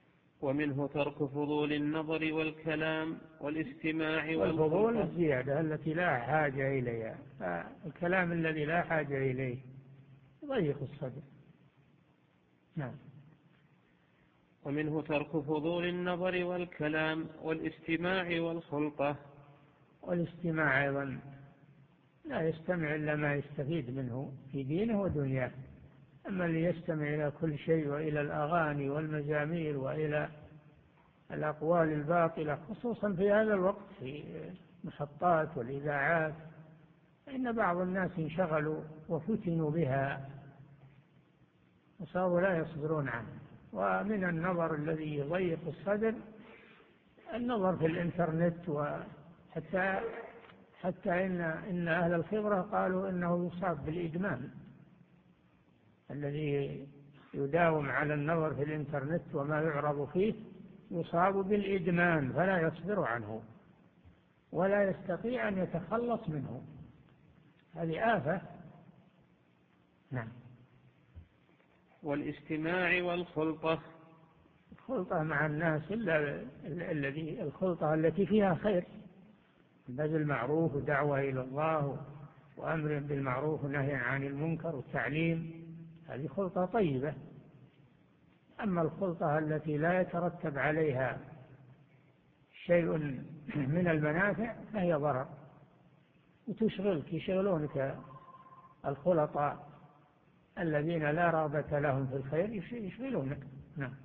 ومنه ترك فضول النظر والكلام والاستماع والفضول الزيادة التي لا حاجة إليها، الكلام الذي لا حاجة إليه يضيق الصدر. نعم. ومنه ترك فضول النظر والكلام والاستماع والخلطة. والاستماع أيضا لا يستمع إلا ما يستفيد منه في دينه ودنياه. أما اللي يستمع إلى كل شيء وإلى الأغاني والمزامير وإلى الأقوال الباطلة خصوصا في هذا الوقت في المحطات والإذاعات، إن بعض الناس انشغلوا وفتنوا بها وصاروا لا يصبرون عنه. ومن النظر الذي يضيق الصدر النظر في الإنترنت، وحتى حتى إن إن أهل الخبرة قالوا إنه يصاب بالإدمان. الذي يداوم على النظر في الإنترنت وما يعرض فيه يصاب بالإدمان، فلا يصبر عنه ولا يستطيع أن يتخلص منه. هذه آفة. نعم. والاستماع والخلطة. الخلطة مع الناس إلا الذي الخلطة التي فيها خير، بذل المعروف ودعوة إلى الله وأمر بالمعروف ونهي عن المنكر والتعليم، هذه خلطة طيبة. أما الخلطة التي لا يترتب عليها شيء من المنافع فهي ضرر وتشغلك، يشغلونك الخلطاء الذين لا رغبة لهم في الخير يشغلونك. نعم.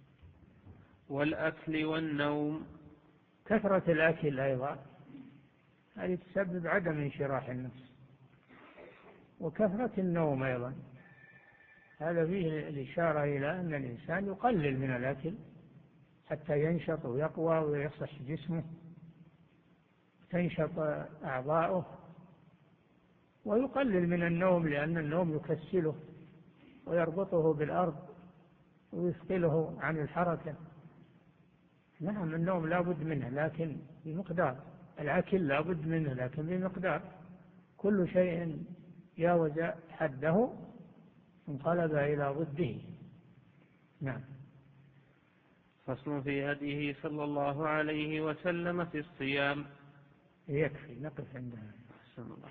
والأكل والنوم. كثرة الأكل أيضا هذه تسبب عدم انشراح النفس، وكثرة النوم أيضا هذا فيه الإشارة إلى أن الإنسان يقلل من الأكل حتى ينشط ويقوى ويصح جسمه، تنشط أعضاؤه، ويقلل من النوم لأن النوم يكسله ويربطه بالأرض ويثقله عن الحركة. نعم النوم لا بد منه لكن بمقدار، الأكل لا بد منه لكن بمقدار. كل شيء جاوز حده انقلب إلى ضده. نعم. فصل في هديه صلى الله عليه وسلم في الصيام. يكفي نقف عندها. أحسن الله.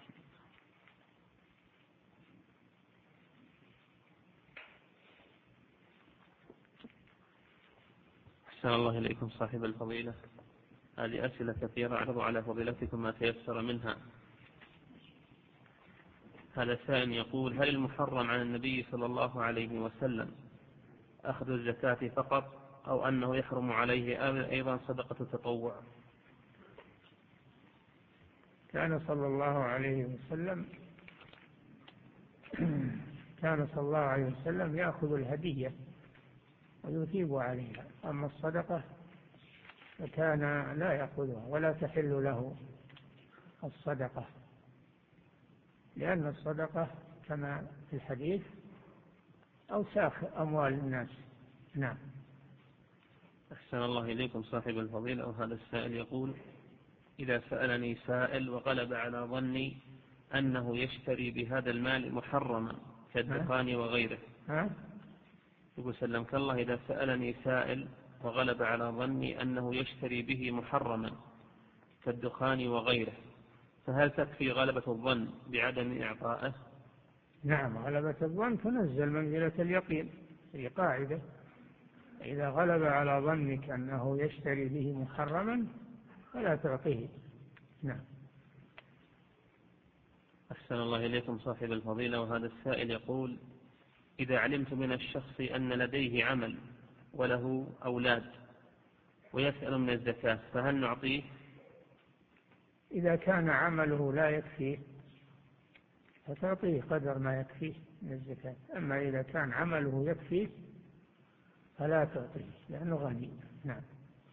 أحسن الله إليكم صاحب الفضيلة. هذه أسئلة كثيرة أعرض على فضيلتكم ما تيسر منها. هذا سائل يقول: هل المحرم على النبي صلى الله عليه وسلم أخذ الزكاة فقط، أو أنه يحرم عليه أيضا صدقة التطوع؟ كان صلى الله عليه وسلم كان صلى الله عليه وسلم يأخذ الهدية ويثيب عليها، أما الصدقة فكان لا يأخذها ولا تحل له الصدقة، لأن الصدقة كما في الحديث أوساخ أموال الناس. نعم. أحسن الله إليكم صاحب الفضيلة. وهذا السائل يقول: إذا سألني سائل وغلب على ظني أنه يشتري بهذا المال محرما كالدخان وغيره. ها؟ يقول سلمك الله: إذا سألني سائل وغلب على ظني أنه يشتري به محرما كالدخان وغيره، فهل تكفي غلبة الظن بعدم إعطائه؟ نعم، غلبة الظن تنزل منزلة اليقين، هي قاعدة: إذا غلب على ظنك أنه يشتري به محرما فلا تعطيه. نعم. أحسن الله إليكم صاحب الفضيلة. وهذا السائل يقول: إذا علمت من الشخص أن لديه عمل وله أولاد ويسأل من الزكاة فهل نعطيه؟ إذا كان عمله لا يكفيه فتعطيه قدر ما يكفيه من الزكاة، أما إذا كان عمله يكفيه فلا تعطيه لأنه غني. نعم.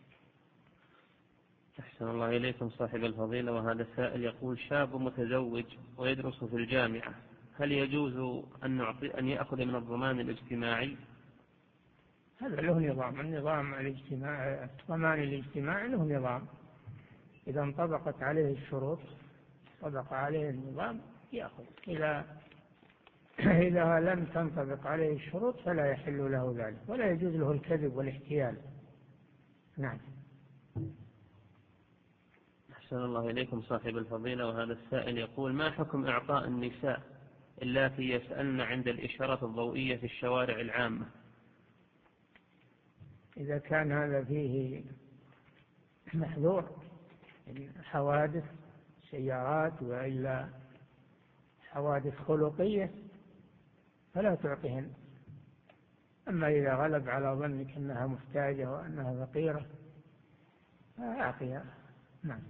أحسن الله إليكم صاحب الفضيلة. وهذا السائل يقول: شاب متزوج ويدرس في الجامعة، هل يجوز أن نعطي أن يأخذ من الضمان الاجتماعي؟ هذا له نظام، النظام الاجتماعي الضمان الاجتماعي له نظام، إذا انطبقت عليه الشروط طبق عليه النظام يأخذ، إذا إذا لم تنطبق عليه الشروط فلا يحل له ذلك، ولا يجوز له الكذب والاحتيال نعم. أحسن الله إليكم صاحب الفضيلة. وهذا السائل يقول: ما حكم إعطاء النساء اللاتي يسألن عند الإشارة الضوئية في الشوارع العامة؟ إذا كان هذا فيه محذور حوادث سيارات وإلا حوادث خلقية فلا تعطيهن. أما إذا غلب على ظنك أنها محتاجة وأنها فقيرة فأعطيها. نعم.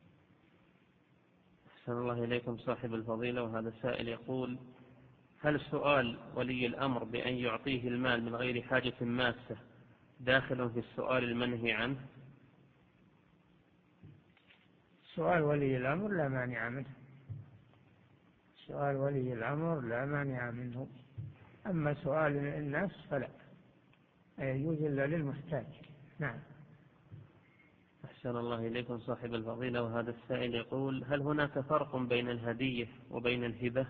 أحسن الله إليكم صاحب الفضيلة. وهذا السائل يقول: هل سؤال ولي الأمر بأن يعطيه المال من غير حاجة ماسة داخل في السؤال المنهي عنه؟ سؤال ولي الأمر لا مانع منه. سؤال ولي الأمر لا مانع منه. أما سؤال الناس فلا يجوز إلا للمحتاج. نعم. أحسن الله إليكم صاحب الفضيلة. وهذا السائل يقول: هل هناك فرق بين الهدية وبين الهبة؟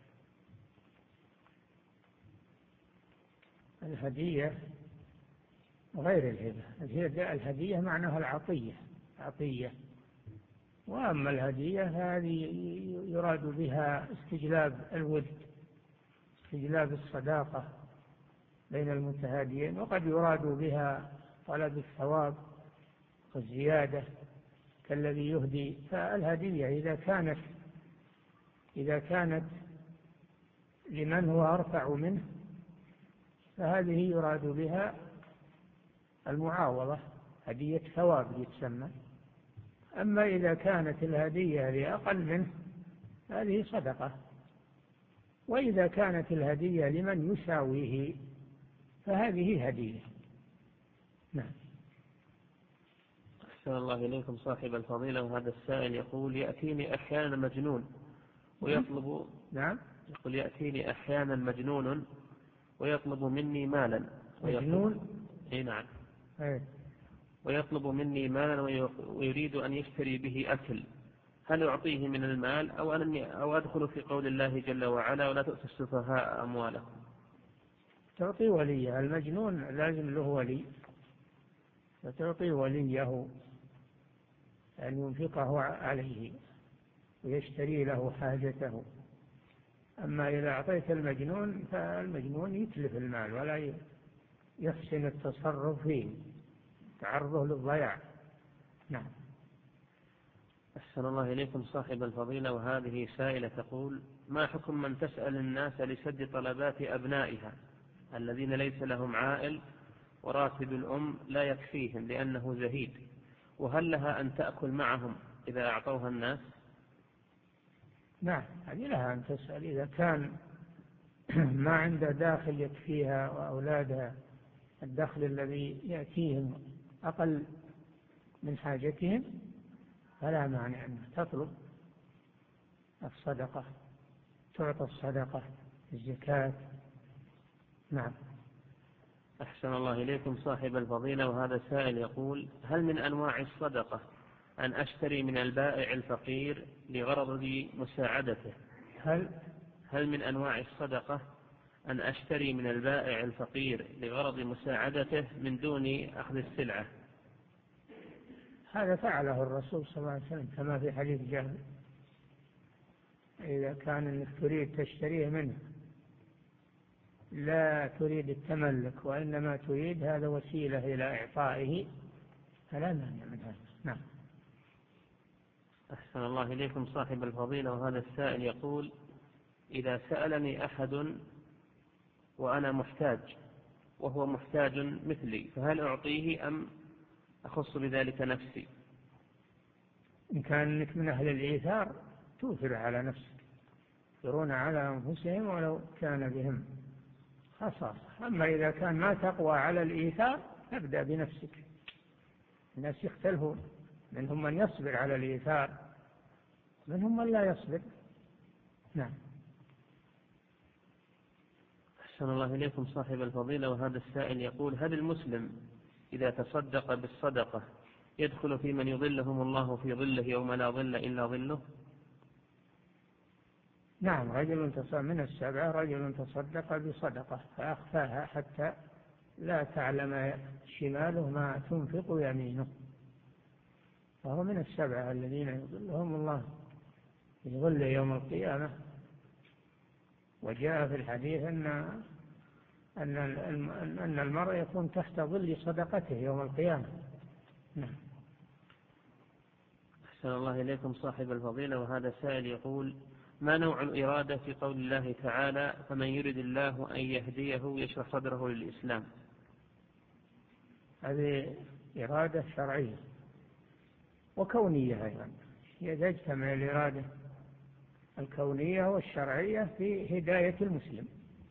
الهدية غير الهبة. الهدية معناها العطية عطية، وأما الهدية هذه يراد بها استجلاب الود، استجلاب الصداقة بين المتهاديين، وقد يراد بها طلب الثواب والزيادة كالذي يهدي. فالهدية إذا كانت إذا كانت لمن هو أرفع منه فهذه يراد بها المعاوضة، هدية ثواب يتسمى. أما إذا كانت الهدية لأقل منه هذه صدقة. وإذا كانت الهدية لمن يساويه فهذه هدية. نعم. أحسن الله إليكم صاحب الفضيلة. وهذا السائل يقول: يأتيني أحيانا مجنون ويطلب نعم يقول يأتيني أحيانا مجنون ويطلب مني مالا. مجنون؟ أي نعم. أي. ويطلب مني مالا ويريد أن يشتري به أكل، هل أعطيه من المال أو أنني أو أدخل في قول الله جل وعلا: ولا تؤتوا السفهاء أموالكم؟ تعطي وليه. المجنون لازم له ولي، فتعطي وليه أن ينفقه عليه ويشتري له حاجته. أما إذا أعطيت المجنون فالمجنون يتلف المال ولا يحسن التصرف فيه، تعرضه للضياع. نعم. أحسن الله إليكم صاحب الفضيلة. وهذه سائلة تقول: ما حكم من تسأل الناس لسد طلبات أبنائها الذين ليس لهم عائل وراتب الأم لا يكفيهم لأنه زهيد، وهل لها أن تأكل معهم إذا أعطوها الناس؟ نعم، هذه لها أن تسأل. إذا كان ما عنده داخل يكفيها وأولادها الدخل الذي يأتيهم أقل من حاجتهم فلا مانع أن تطلب الصدقة، تعطى الصدقة، الزكاة. نعم. أحسن الله إليكم صاحب الفضيلة. وهذا سائل يقول: هل من أنواع الصدقة أن أشتري من البائع الفقير لغرض مساعدته؟ هل هل من أنواع الصدقة أن أشتري من البائع الفقير لغرض مساعدته من دون أخذ السلعة؟ هذا فعله الرسول صلى الله عليه وسلم كما في حديث جابر: إذا كان أنك تريد تشتريه منه لا تريد التملك وإنما تريد هذا وسيلة إلى إعطائه فلا مانع من هذا. نعم. أحسن الله إليكم صاحب الفضيلة. وهذا السائل يقول: إذا سألني أحد وأنا محتاج وهو محتاج مثلي فهل أعطيه أم أخص بذلك نفسي؟ إن كان لك من أهل الإيثار توثر على نفسك، يرون على أنفسهم ولو كان بهم خصاصة. أما إذا كان ما تقوى على الإيثار تبدأ بنفسك. الناس يختلفون، منهم من يصبر على الإيثار منهم من لا يصبر. نعم. أحسن الله إليكم صاحب الفضيلة. وهذا السائل يقول: هل المسلم إذا تصدق بالصدقة يدخل في من يظلهم الله في ظله يوم لا ظل إلا ظله؟ نعم. رجل تصدق من السبعة رجل تصدق بصدقة فأخفاها حتى لا تعلم شماله ما تنفق يمينه، فهو من السبعة الذين يظلهم الله في ظل يوم القيامة. وجاء في الحديث أن أن أن المرء يكون تحت ظل صدقته يوم القيامة. نعم. أحسن الله إليكم صاحب الفضيلة، وهذا سائل يقول: ما نوع الإرادة في قول الله تعالى: فمن يرد الله أن يهديه يشرح صدره للإسلام؟ هذه إرادة شرعية وكونية أيضا، يجتمع الإرادة الكونية والشرعية في هداية المسلم،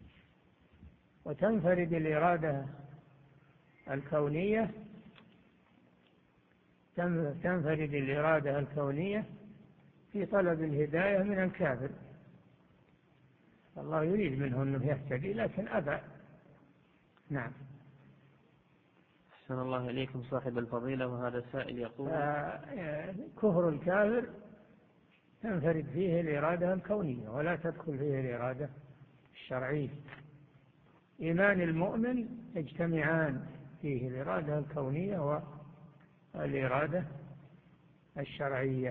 وتنفرد الإرادة الكونية تنفرد الإرادة الكونية في طلب الهداية من الكافر. الله يريد منه أنه يهتدي لكن أبى. نعم. أحسن الله إليكم صاحب الفضيلة، وهذا سائل يقول: كفر الكافر تنفرد فيه الإرادة الكونية ولا تدخل فيه الإرادة الشرعية. إيمان المؤمن يجتمعان فيه الإرادة الكونية والإرادة الشرعية.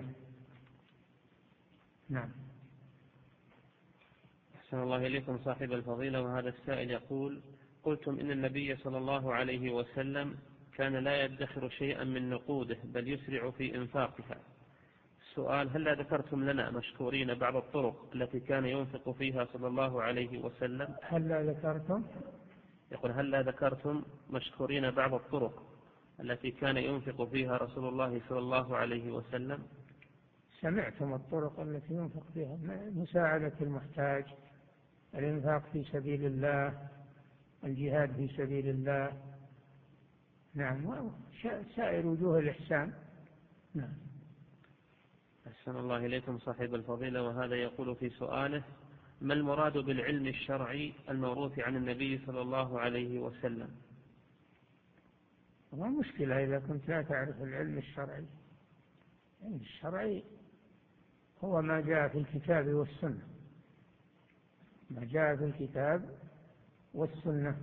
نعم. أحسن الله إليكم صاحب الفضيلة، وهذا السائل يقول: قلتم إن النبي صلى الله عليه وسلم كان لا يدخر شيئا من نقوده بل يسرع في إنفاقها. السؤال: هل ذكرتم لنا مشكورين بعض الطرق التي كان ينفق فيها صلى الله عليه وسلم؟ هل ذكرتم؟ يقول: هل ذكرتم مشكورين بعض الطرق التي كان ينفق فيها رسول الله صلى الله عليه وسلم؟ سمعتم الطرق التي ينفق فيها: مساعدة المحتاج، الإنفاق في سبيل الله، الجهاد في سبيل الله. نعم، سائر وجوه الإحسان. نعم. أحسن الله إليكم صاحب الفضيلة، وهذا يقول في سؤاله: ما المراد بالعلم الشرعي الموروث عن النبي صلى الله عليه وسلم؟ ما مشكلة إذا كنت لا تعرف العلم الشرعي. العلم الشرعي هو ما جاء في الكتاب والسنة، ما جاء في الكتاب والسنة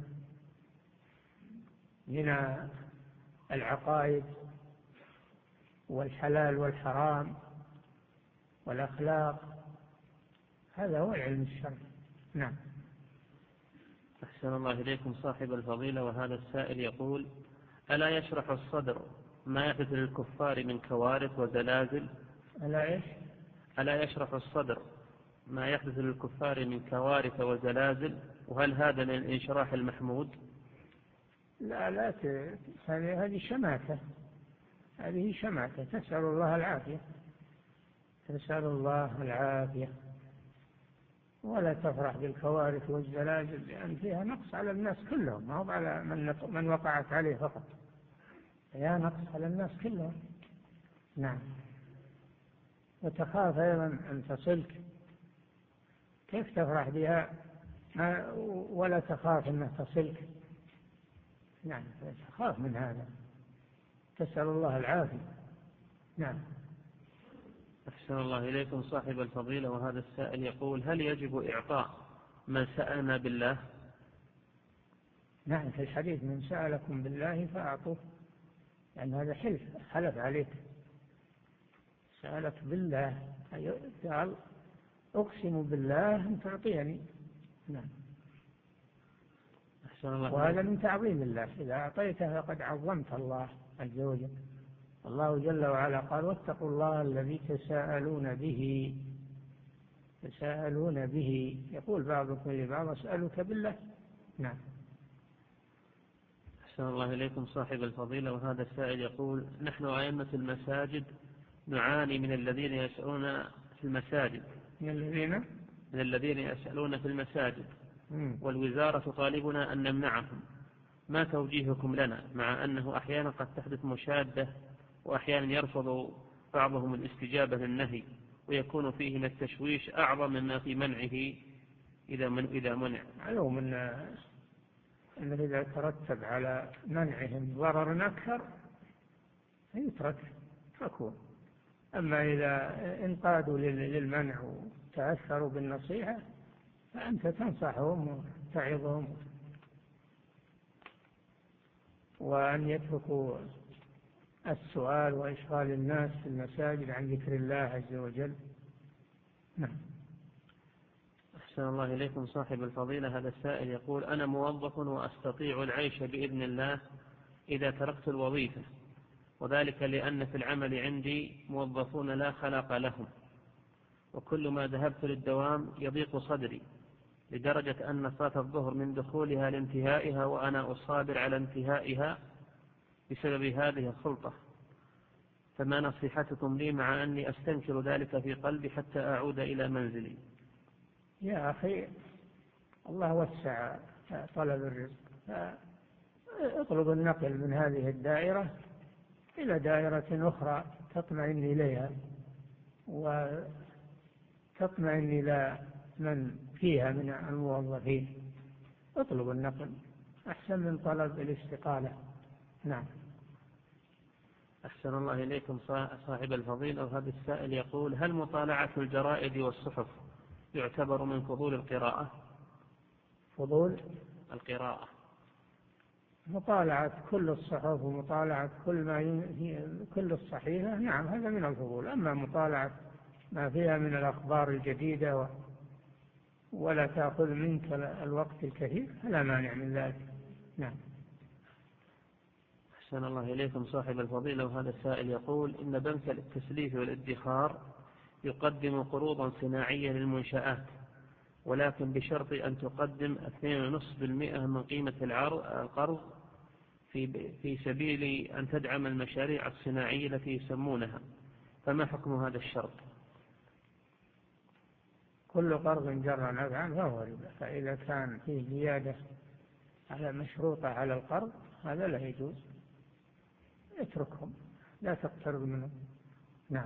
من العقائد والحلال والحرام والأخلاق، هذا هو العلم الشرعي. نعم. أحسن الله إليكم صاحب الفضيلة، وهذا السائل يقول: ألا يشرح الصدر ما يحدث للكفار من كوارث وزلازل؟ ألا إيش؟ ألا يشرح الصدر ما يحدث للكفار من كوارث وزلازل، وهل هذا من الانشراح المحمود؟ لا لا ت... هذه شماتة، هذه شماتة. تسأل الله العافية، تسأل الله العافية، ولا تفرح بالكوارث والزلازل، لأن فيها نقص على الناس كلهم، ما هو على من, من وقعت عليه فقط، فيها نقص على الناس كلهم. نعم. وتخاف أيضا أن تصلك، كيف تفرح بها ولا تخاف أنها تصلك؟ نعم، تخاف من هذا، تسأل الله العافية. نعم. أحسن الله إليكم صاحب الفضيلة، وهذا السائل يقول: هل يجب إعطاء من سألنا بالله؟ نعم، في الحديث: من سألكم بالله فأعطوه، لأن يعني هذا حلف، حلف عليك، سألك بالله، قال أقسم بالله أن تعطيني. نعم. وهذا من تعظيم الله، إذا أعطيته فقد عظمت الله عز وجل. الله جل وعلا قال: واتقوا الله الذي تساءلون به، تساءلون به، يقول بعضكم لبعض: أسألك بالله. نعم. أحسن الله إليكم صاحب الفضيلة، وهذا السائل يقول: نحن أئمة المساجد نعاني من الذين يسألون في المساجد من الذين من الذين يسألون في المساجد والوزارة تطالبنا أن نمنعهم. ما توجيهكم لنا، مع أنه أحيانا قد تحدث مشادة، وأحيانا يرفض بعضهم الاستجابة للنهي، ويكون فيه من التشويش أعظم مما في منعه إذا من إذا منع. معلوم أن أن إذا ترتب على منعهم ضرر أكثر يترك يتركون، أما إذا انقادوا للمنع وتأثروا بالنصيحة فأنت تنصحهم وتعظهم. وأن يتركوا السؤال وإشغال الناس في المساجد عن ذكر الله عز وجل. نعم. أحسن الله إليكم صاحب الفضيلة. هذا السائل يقول: أنا موظف وأستطيع العيش بإذن الله إذا تركت الوظيفة، وذلك لأن في العمل عندي موظفون لا خلاق لهم، وكل ما ذهبت للدوام يضيق صدري لدرجة أن صلاة الظهر من دخولها لانتهائها وأنا أصابر على انتهائها بسبب هذه الخلطة، فما نصيحتكم لي مع أني أستنكر ذلك في قلبي حتى أعود إلى منزلي؟ يا أخي، الله وسع طلب الرزق، اطلب النقل من هذه الدائرة إلى دائرة أخرى تطمئن إليها وتطمئن إلى من فيها من الموظفين. اطلب النقل أحسن من طلب الاستقالة. نعم. أحسن الله إليكم صاحب الفضيلة. وهذا السائل يقول: هل مطالعة الجرائد والصحف يعتبر من فضول القراءة؟ فضول القراءة، مطالعة كل الصحف ومطالعة كل ما ي... كل الصحيفة، نعم هذا من الفضول. أما مطالعة ما فيها من الأخبار الجديدة و... ولا تأخذ منك الوقت الكثير فلا مانع من ذلك. نعم. أحسن الله إليكم صاحب الفضيلة. وهذا السائل يقول: إن بنك التسليف والادخار يقدم قروضا صناعية للمنشآت، ولكن بشرط أن تقدم اثنين فاصلة خمسة بالمئة من قيمة القرض في في سبيل أن تدعم المشاريع الصناعية التي يسمونها، فما حكم هذا الشرط؟ كل قرض جر نفعا فهو ربا، فإذا كان فيه زيادة على مشروطة على القرض هذا لا يجوز، اتركهم لا تقترض منهم. نعم.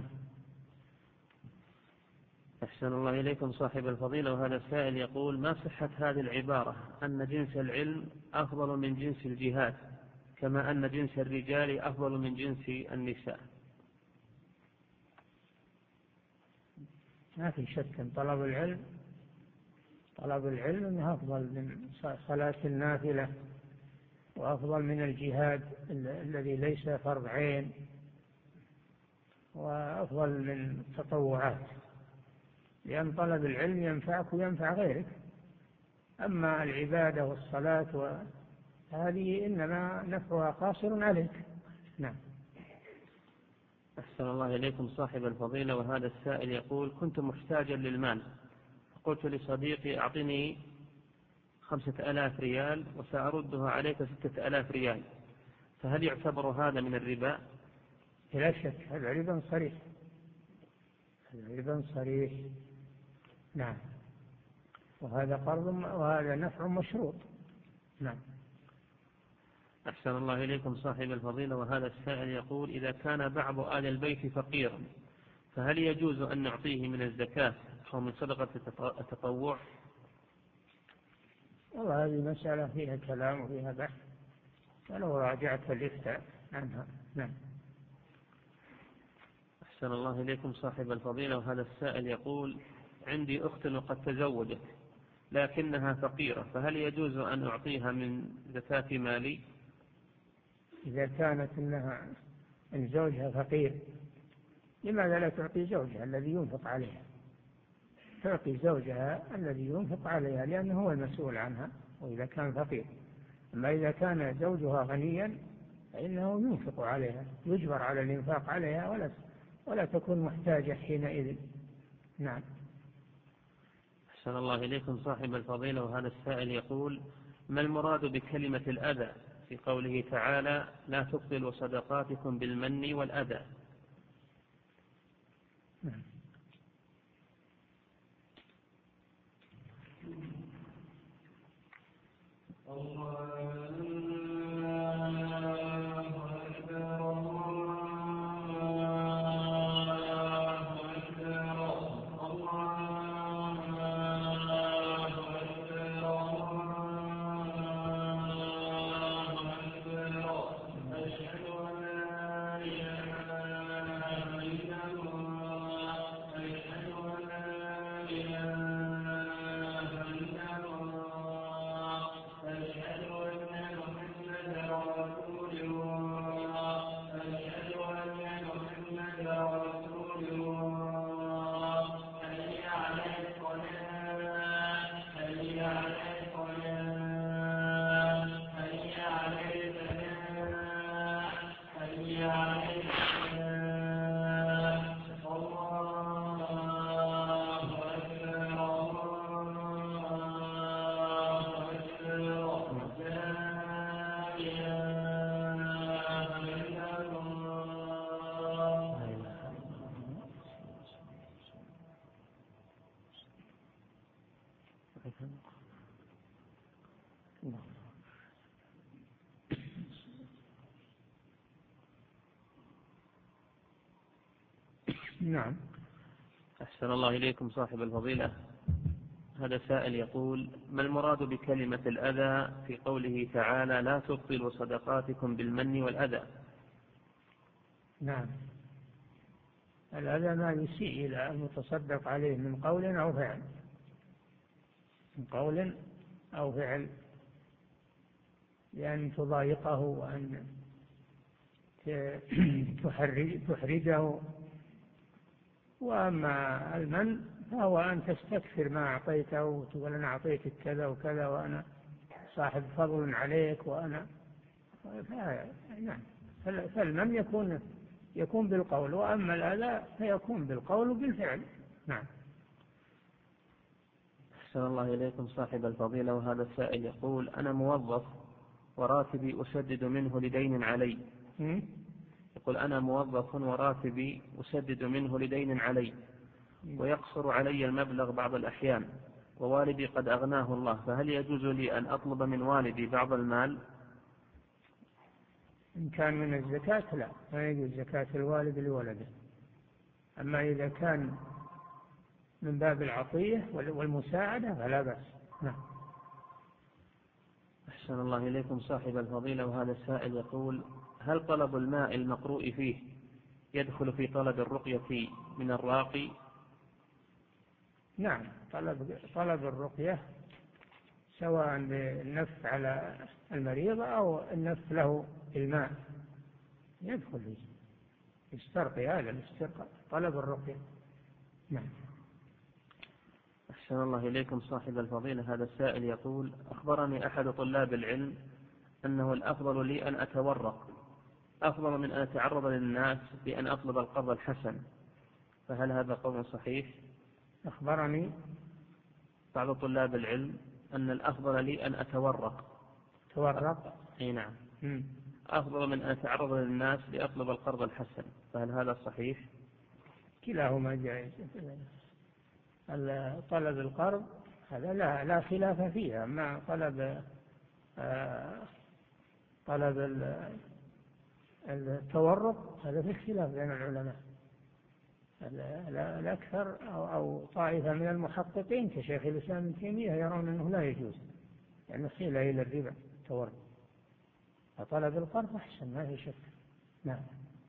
أحسن الله إليكم صاحب الفضيلة. وهذا السائل يقول: ما صحة هذه العبارة أن جنس العلم أفضل من جنس الجهاد، كما أن جنس الرجال أفضل من جنس النساء؟ ما في شك أن طلب العلم طلب العلم أنه أفضل من صلاة النافلة، وأفضل من الجهاد الذي ليس فرض عين، وأفضل من التطوعات، لأن طلب العلم ينفعك وينفع غيرك. أما العبادة والصلاة هذه إنما نفعها قاصر عليك. نعم. أحسن الله إليكم صاحب الفضيلة. وهذا السائل يقول: كنت محتاجا للمال، فقلت لصديقي: أعطني خمسة آلاف ريال وسأردها عليك ستة آلاف ريال، فهل يعتبر هذا من الربا؟ لا شك، هذا ربا صريح، هذا ربا صريح. نعم. وهذا قرض وهذا نفع مشروط. نعم. أحسن الله إليكم صاحب الفضيلة. وهذا السائل يقول: إذا كان بعض آل البيت فقيرا فهل يجوز أن نعطيه من الزكاة أو من صدقة التطوع؟ والله هذه مسألة فيها كلام وفيها بحث، ولو راجعت الإفتاء عنها. نعم. أحسن الله إليكم صاحب الفضيلة. وهذا السائل يقول: عندي أخت وقد تزوجت لكنها فقيرة، فهل يجوز أن أعطيها من زكاة مالي؟ إذا كانت إنها إن زوجها فقير لماذا لا تعطي زوجها الذي ينفق عليها؟ تعطي زوجها الذي ينفق عليها لأنه هو المسؤول عنها، وإذا كان فقير. أما إذا كان زوجها غنيا فإنه ينفق عليها، يجبر على الإنفاق عليها ولا ولا تكون محتاجة حينئذ. نعم. أحسن الله إليكم صاحب الفضيلة. وهذا السائل يقول: ما المراد بكلمة الأذى في قوله تعالى: لا تبطلوا صدقاتكم بالمن والأذى؟ نعم. أشهد أن نعم. أحسن الله إليكم صاحب الفضيلة. هذا سائل يقول: ما المراد بكلمة الأذى في قوله تعالى لا تبطلوا صدقاتكم بالمن والأذى؟ نعم، الأذى ما يسيء إلى المتصدق عليه من قول أو فعل، من قول أو فعل، لأن تضايقه وأن تحرجه. وأما المن فهو أن تستكثر ما أعطيته وتقول أنا أعطيتك كذا وكذا وأنا صاحب فضل عليك وأنا نعم. فالمن يكون يكون بالقول، وأما الأذى فيكون بالقول وبالفعل. نعم. أحسن الله إليكم صاحب الفضيلة. وهذا السائل يقول: أنا موظف وراتبي أسدد منه لدين علي. يقول: أنا موظف وراتبي أسدد منه لدين علي، ويقصر علي المبلغ بعض الأحيان، ووالدي قد أغناه الله، فهل يجوز لي أن أطلب من والدي بعض المال؟ إن كان من الزكاة لا، لا يجوز زكاة الوالد لولده. أما إذا كان من باب العطية والمساعدة فلا بأس. نعم. أحسن الله إليكم صاحب الفضيلة. وهذا السائل يقول: هل طلب الماء المقروء فيه يدخل في طلب الرقية من الراقي؟ نعم، طلب طلب الرقية سواء بالنفث على المريض أو النفث له الماء يدخل فيه، يسترقي، هذا الاسترقاء طلب الرقية. نعم. أحسن الله إليكم صاحب الفضيلة. هذا السائل يقول: أخبرني أحد طلاب العلم أنه الأفضل لي أن أتورق أفضل من أن أتعرض للناس بأن أطلب القرض الحسن، فهل هذا قول صحيح؟ أخبرني بعض طلاب العلم أن الأفضل لي أن أتورق تورق أي نعم م. أفضل من أن أتعرض للناس لأطلب القرض الحسن، فهل هذا صحيح؟ كلاهما جائز. طلب القرض هذا لا, لا خلاف فيها، أما طلب آه طلب التورق هذا في اختلاف بين العلماء. الأكثر أو, أو طائفة من المحققين كشيخ الإسلام ابن تيمية يرون أنه لا يجوز، لأنه يعني حيلة إلى الربا التورق. فطلب القرض أحسن ما في شك. نعم.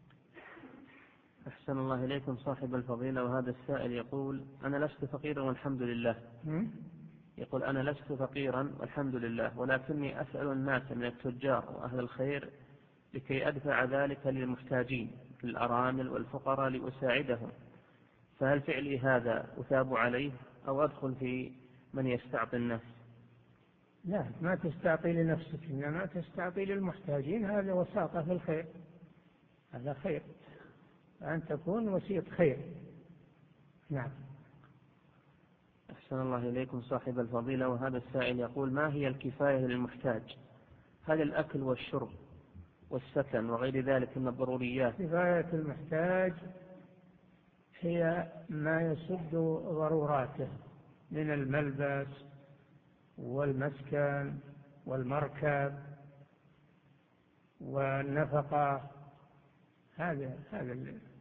أحسن الله إليكم صاحب الفضيلة. وهذا السائل يقول: أنا لست فقيرا والحمد لله. يقول: أنا لست فقيرا والحمد لله، ولكني أسأل الناس من التجار وأهل الخير لكي أدفع ذلك للمحتاجين الأرامل والفقراء لأساعدهم، فهل فعلي هذا أثاب عليه أو أدخل في من يستعطي الناس؟ لا، ما تستعطي لنفسك، إنما تستعطي للمحتاجين، هذا وساطة في الخير، هذا خير، أن تكون وسيط خير. نعم. أحسن الله إليكم صاحب الفضيلة. وهذا السائل يقول: ما هي الكفاية للمحتاج؟ هل الأكل والشرب والسكن وغير ذلك من الضروريات؟ كفاية المحتاج هي ما يسد ضروراته من الملبس والمسكن والمركب والنفقة. هذا هذا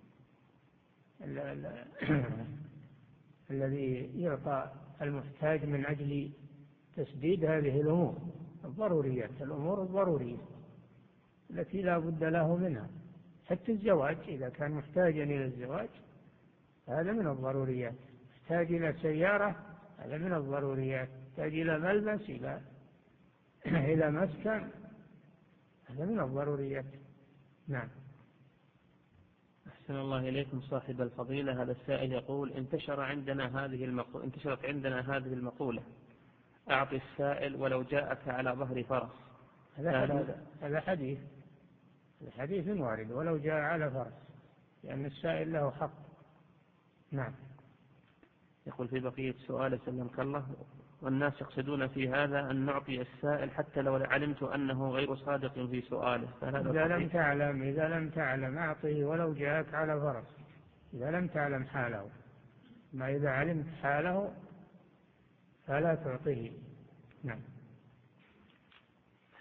الذي يعطى المحتاج من أجل تسديد هذه الأمور الضروريات، الأمور الضرورية التي لا بد له منها. حتى الزواج إذا كان محتاجا إلى الزواج هذا من الضروريات، محتاج إلى سيارة هذا من الضروريات، محتاج إلى ملبس إلى إلى مسكن هذا من الضروريات. نعم. أحسن الله إليكم صاحب الفضيلة. هذا السائل يقول: انتشر عندنا هذه المقولة انتشرت عندنا هذه المقولة: أعطي السائل ولو جاءك على ظهر فرس. هذا هذا حديث الحديث وارد، ولو جاء على فرس، لأن السائل له حق. نعم. يقول في بقية سؤال سلمك الله: والناس يقصدون في هذا أن نعطي السائل حتى لو علمت أنه غير صادق في سؤاله، إذا لم تعلم إذا لم تعلم أعطيه ولو جاءك على فرس، إذا لم تعلم حاله. ما إذا علمت حاله فلا تعطيه. نعم.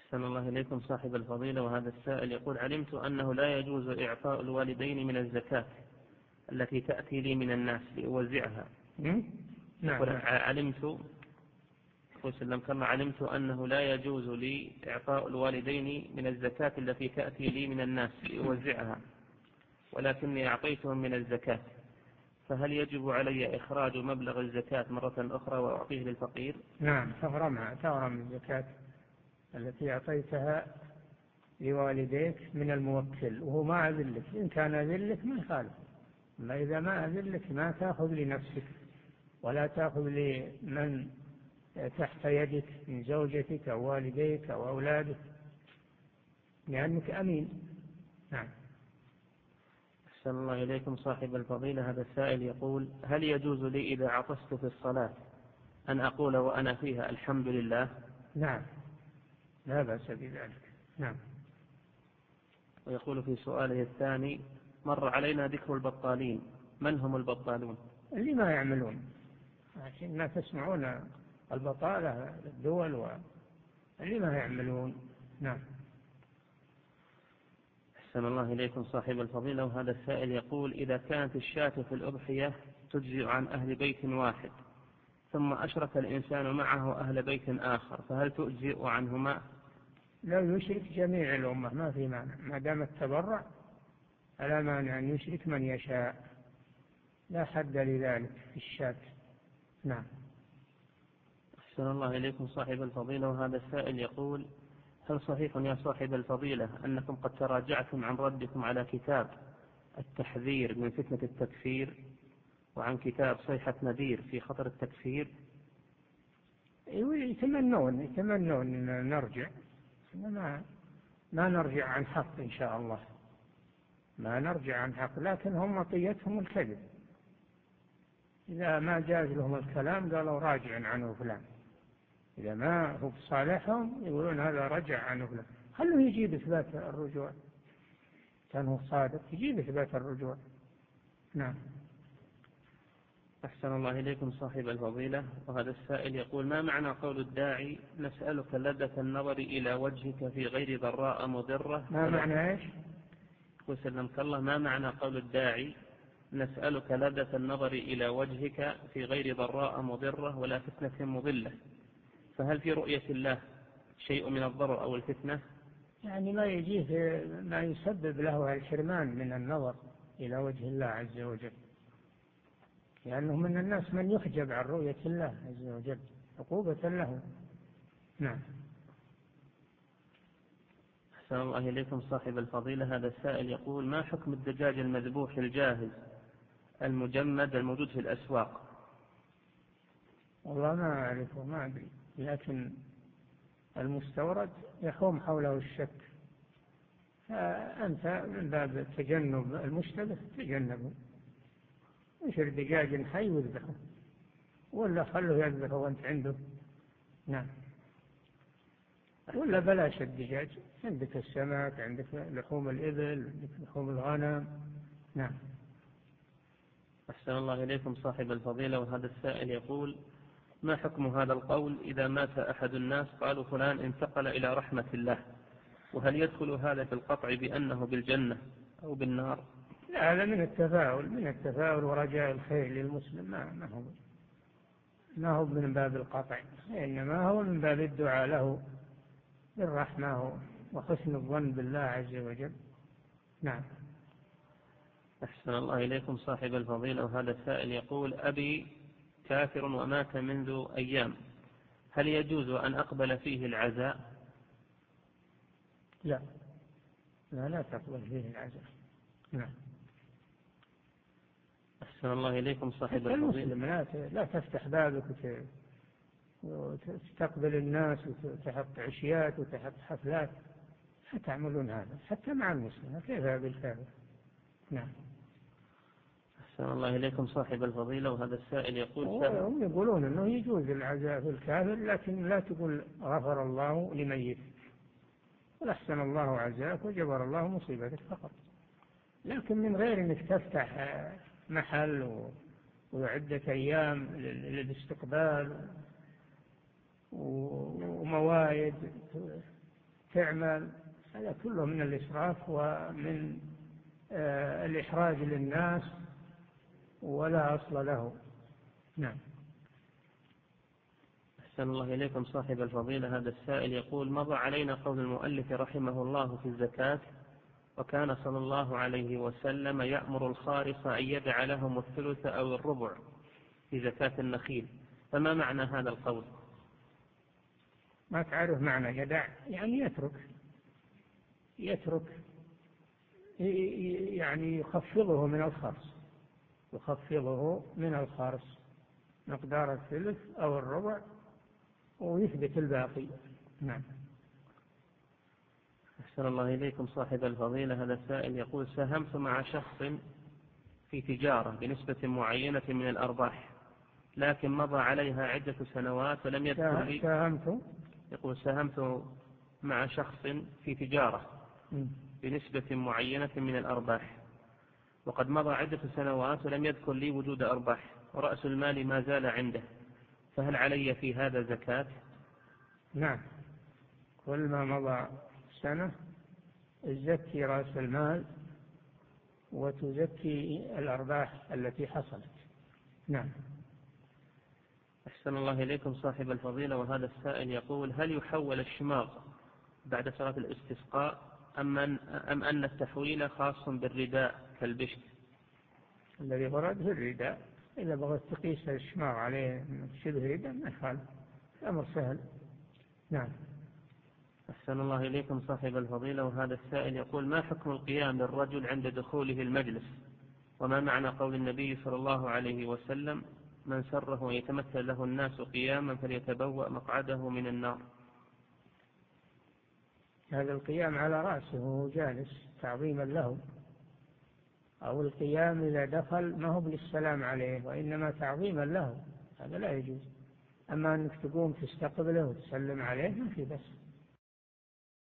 أحسن الله إليكم صاحب الفضيلة، وهذا السائل يقول: علمت أنه لا يجوز إعطاء الوالدين من الزكاة التي تأتي لي من الناس لأوزعها. نعم. علمت وسلم كما علمت أنه لا يجوز لي إعطاء الوالدين من الزكاة التي تأتي لي من الناس لأوزعها، ولكني أعطيتهم من الزكاة، فهل يجب علي إخراج مبلغ الزكاة مرة أخرى وأعطيه للفقير؟ نعم، تغرمها تغرم الزكاة التي أعطيتها لوالديك من الموكل وهو ما أذلك. إن كان أذلك ما يخالف، أما إذا ما أذلك ما تأخذ لنفسك ولا تأخذ لمن تحت يدك من زوجتك أو والديك أو أولادك، لأنك أمين. نعم. أحسن الله إليكم صاحب الفضيلة، هذا السائل يقول: هل يجوز لي إذا عطست في الصلاة أن أقول وأنا فيها الحمد لله؟ نعم، لا بأس بذلك. نعم. ويقول في سؤاله الثاني: مر علينا ذكر البطالين، من هم البطالون؟ اللي ما يعملون، عشان ما تسمعون البطالة الدول واللي ما يعملون. نعم. أحسن الله إليكم صاحب الفضيلة، وهذا السائل يقول: إذا كانت الشاة في الأضحية تجزئ عن أهل بيت واحد ثم أشرك الإنسان معه أهل بيت آخر، فهل تجزئ عنهما؟ لو يشرك جميع الأمة ما في مانع، ما دام التبرع فلا مانع أن يشرك من يشاء، لا حد لذلك في الشاة. نعم. أحسن الله إليكم صاحب الفضيلة، وهذا السائل يقول: هل صحيح يا صاحب الفضيلة أنكم قد تراجعتم عن ردكم على كتاب التحذير من فتنة التكفير وعن كتاب صيحة نذير في خطر التكفير؟ يتمنون يتمنون أن نرجع، ما ما نرجع عن حق إن شاء الله، ما نرجع عن حق، لكن هم طيتهم الكذب. إذا ما جاز لهم الكلام قالوا راجع عنه فلان، إذا ما هو بصالحهم يقولون هذا رجع عنه فلان. خلوه يجيب إثبات الرجوع، كان هو صادق يجيب إثبات الرجوع. نعم. أحسن الله إليكم صاحب الفضيلة، وهذا السائل يقول: ما معنى قول الداعي نسألك لذة النظر إلى وجهك في غير ضراء مضرة؟ ما معنى إيش؟ وسلمك الله، ما معنى قول الداعي نسألك لذة النظر إلى وجهك في غير ضراء مضرة ولا فتنة مضلة، فهل في رؤية الله شيء من الضرر أو الفتنة؟ يعني ما يجيه ما يسبب له الحرمان من النظر إلى وجه الله عز وجل، لأنه من الناس من يحجب عن رؤية الله عز وجل عقوبة له. نعم. أحسن الله إليكم صاحب الفضيلة، هذا السائل يقول: ما حكم الدجاج المذبوح الجاهز المجمد الموجود في الأسواق؟ والله ما أعرفه، ما أدري، لكن المستورد يحوم حوله الشك، فأنت من باب تجنب المشتبه تجنبه، انشر دجاج حي واذبحه، ولا خله يذبحه وانت عنده. نعم. ولا بلاش الدجاج، عندك السمك، عندك لحوم الإبل، عندك لحوم الغنم. نعم. أحسن الله إليكم صاحب الفضيلة، وهذا السائل يقول: ما حكم هذا القول إذا مات أحد الناس قالوا فلان انتقل إلى رحمة الله، وهل يدخل هذا في القطع بأنه بالجنة أو بالنار؟ لا، هذا من التفاؤل من التفاؤل ورجاء الخير للمسلم، ما ما هو ما هو من باب القطع، إنما هو من باب الدعاء له بالرحمة وحسن الظن بالله عز وجل. نعم. أحسن الله إليكم صاحب الفضيلة، وهذا السائل يقول: أبي كافر ومات منذ أيام، هل يجوز أن أقبل فيه العزاء؟ لا لا لا تقبل فيه العزاء. نعم. أحسن الله إليكم صاحب الفضيلة، لا لا تفتح بابك وتستقبل الناس وتحط عشيات وتحط حفلات، لا تعملون هذا حتى مع المسلم، كيف بالكافر؟ نعم. أحسن الله إليكم صاحب الفضيلة، وهذا السائل يقول: هم يقولون أنه يجوز العزاء في الكافر، لكن لا تقول غفر الله لميت، أحسن الله عزاك وجبر الله مصيبتك فقط، لكن من غير أنك تفتح محل وعدة أيام للاستقبال ومواعيد تعمل، هذا كله من الإسراف ومن آه الإحراج للناس ولا أصل له. نعم. أحسن الله إليكم صاحب الفضيلة. هذا السائل يقول: مضى علينا قول المؤلف رحمه الله في الزكاة، وكان صلى الله عليه وسلم يأمر الخارص أن يدع لهم الثلث أو الربع في زكاة النخيل، فما معنى هذا القول؟ ما تعرف معنى يدع؟ يعني يترك يترك يعني يخفضه من الخرص، يخفضه من الخرص مقدار الثلث أو الربع ويثبت الباقي. نعم. أحسن الله إليكم صاحب الفضيلة. هذا السائل يقول: ساهمت مع شخص في تجارة بنسبة معينة من الأرباح، لكن مضى عليها عدة سنوات ولم يذكر لي. ساهمت يقول: ساهمت مع شخص في تجارة بنسبة معينة من الأرباح، وقد مضى عدة سنوات ولم يذكر لي وجود أرباح، ورأس المال ما زال عنده، فهل علي في هذا زكاة؟ نعم، كل ما مضى سنة تزكي رأس المال وتزكي الأرباح التي حصلت. نعم. أحسن الله إليكم صاحب الفضيلة. وهذا السائل يقول: هل يحول الشماغ بعد صلاة الاستسقاء أم أن, أم أن التحويل خاص بالرداء كالبشت؟ الذي ورد في الرداء، إذا بغيت تقيس الشماغ عليه شبه رداء ما يخالف، الأمر سهل. نعم. أحسن الله إليكم صاحب الفضيلة. وهذا السائل يقول: ما حكم القيام للرجل عند دخوله المجلس؟ وما معنى قول النبي صلى الله عليه وسلم: من سره يتمثل له الناس قياما فليتبوأ مقعده من النار؟ هذا القيام على رأسه وهو جالس تعظيما له، أو القيام إذا دخل ما هو للسلام عليه وإنما تعظيما له، هذا لا يجوز. أما أنك تقوم تستقبله وتسلم عليه ما في بس.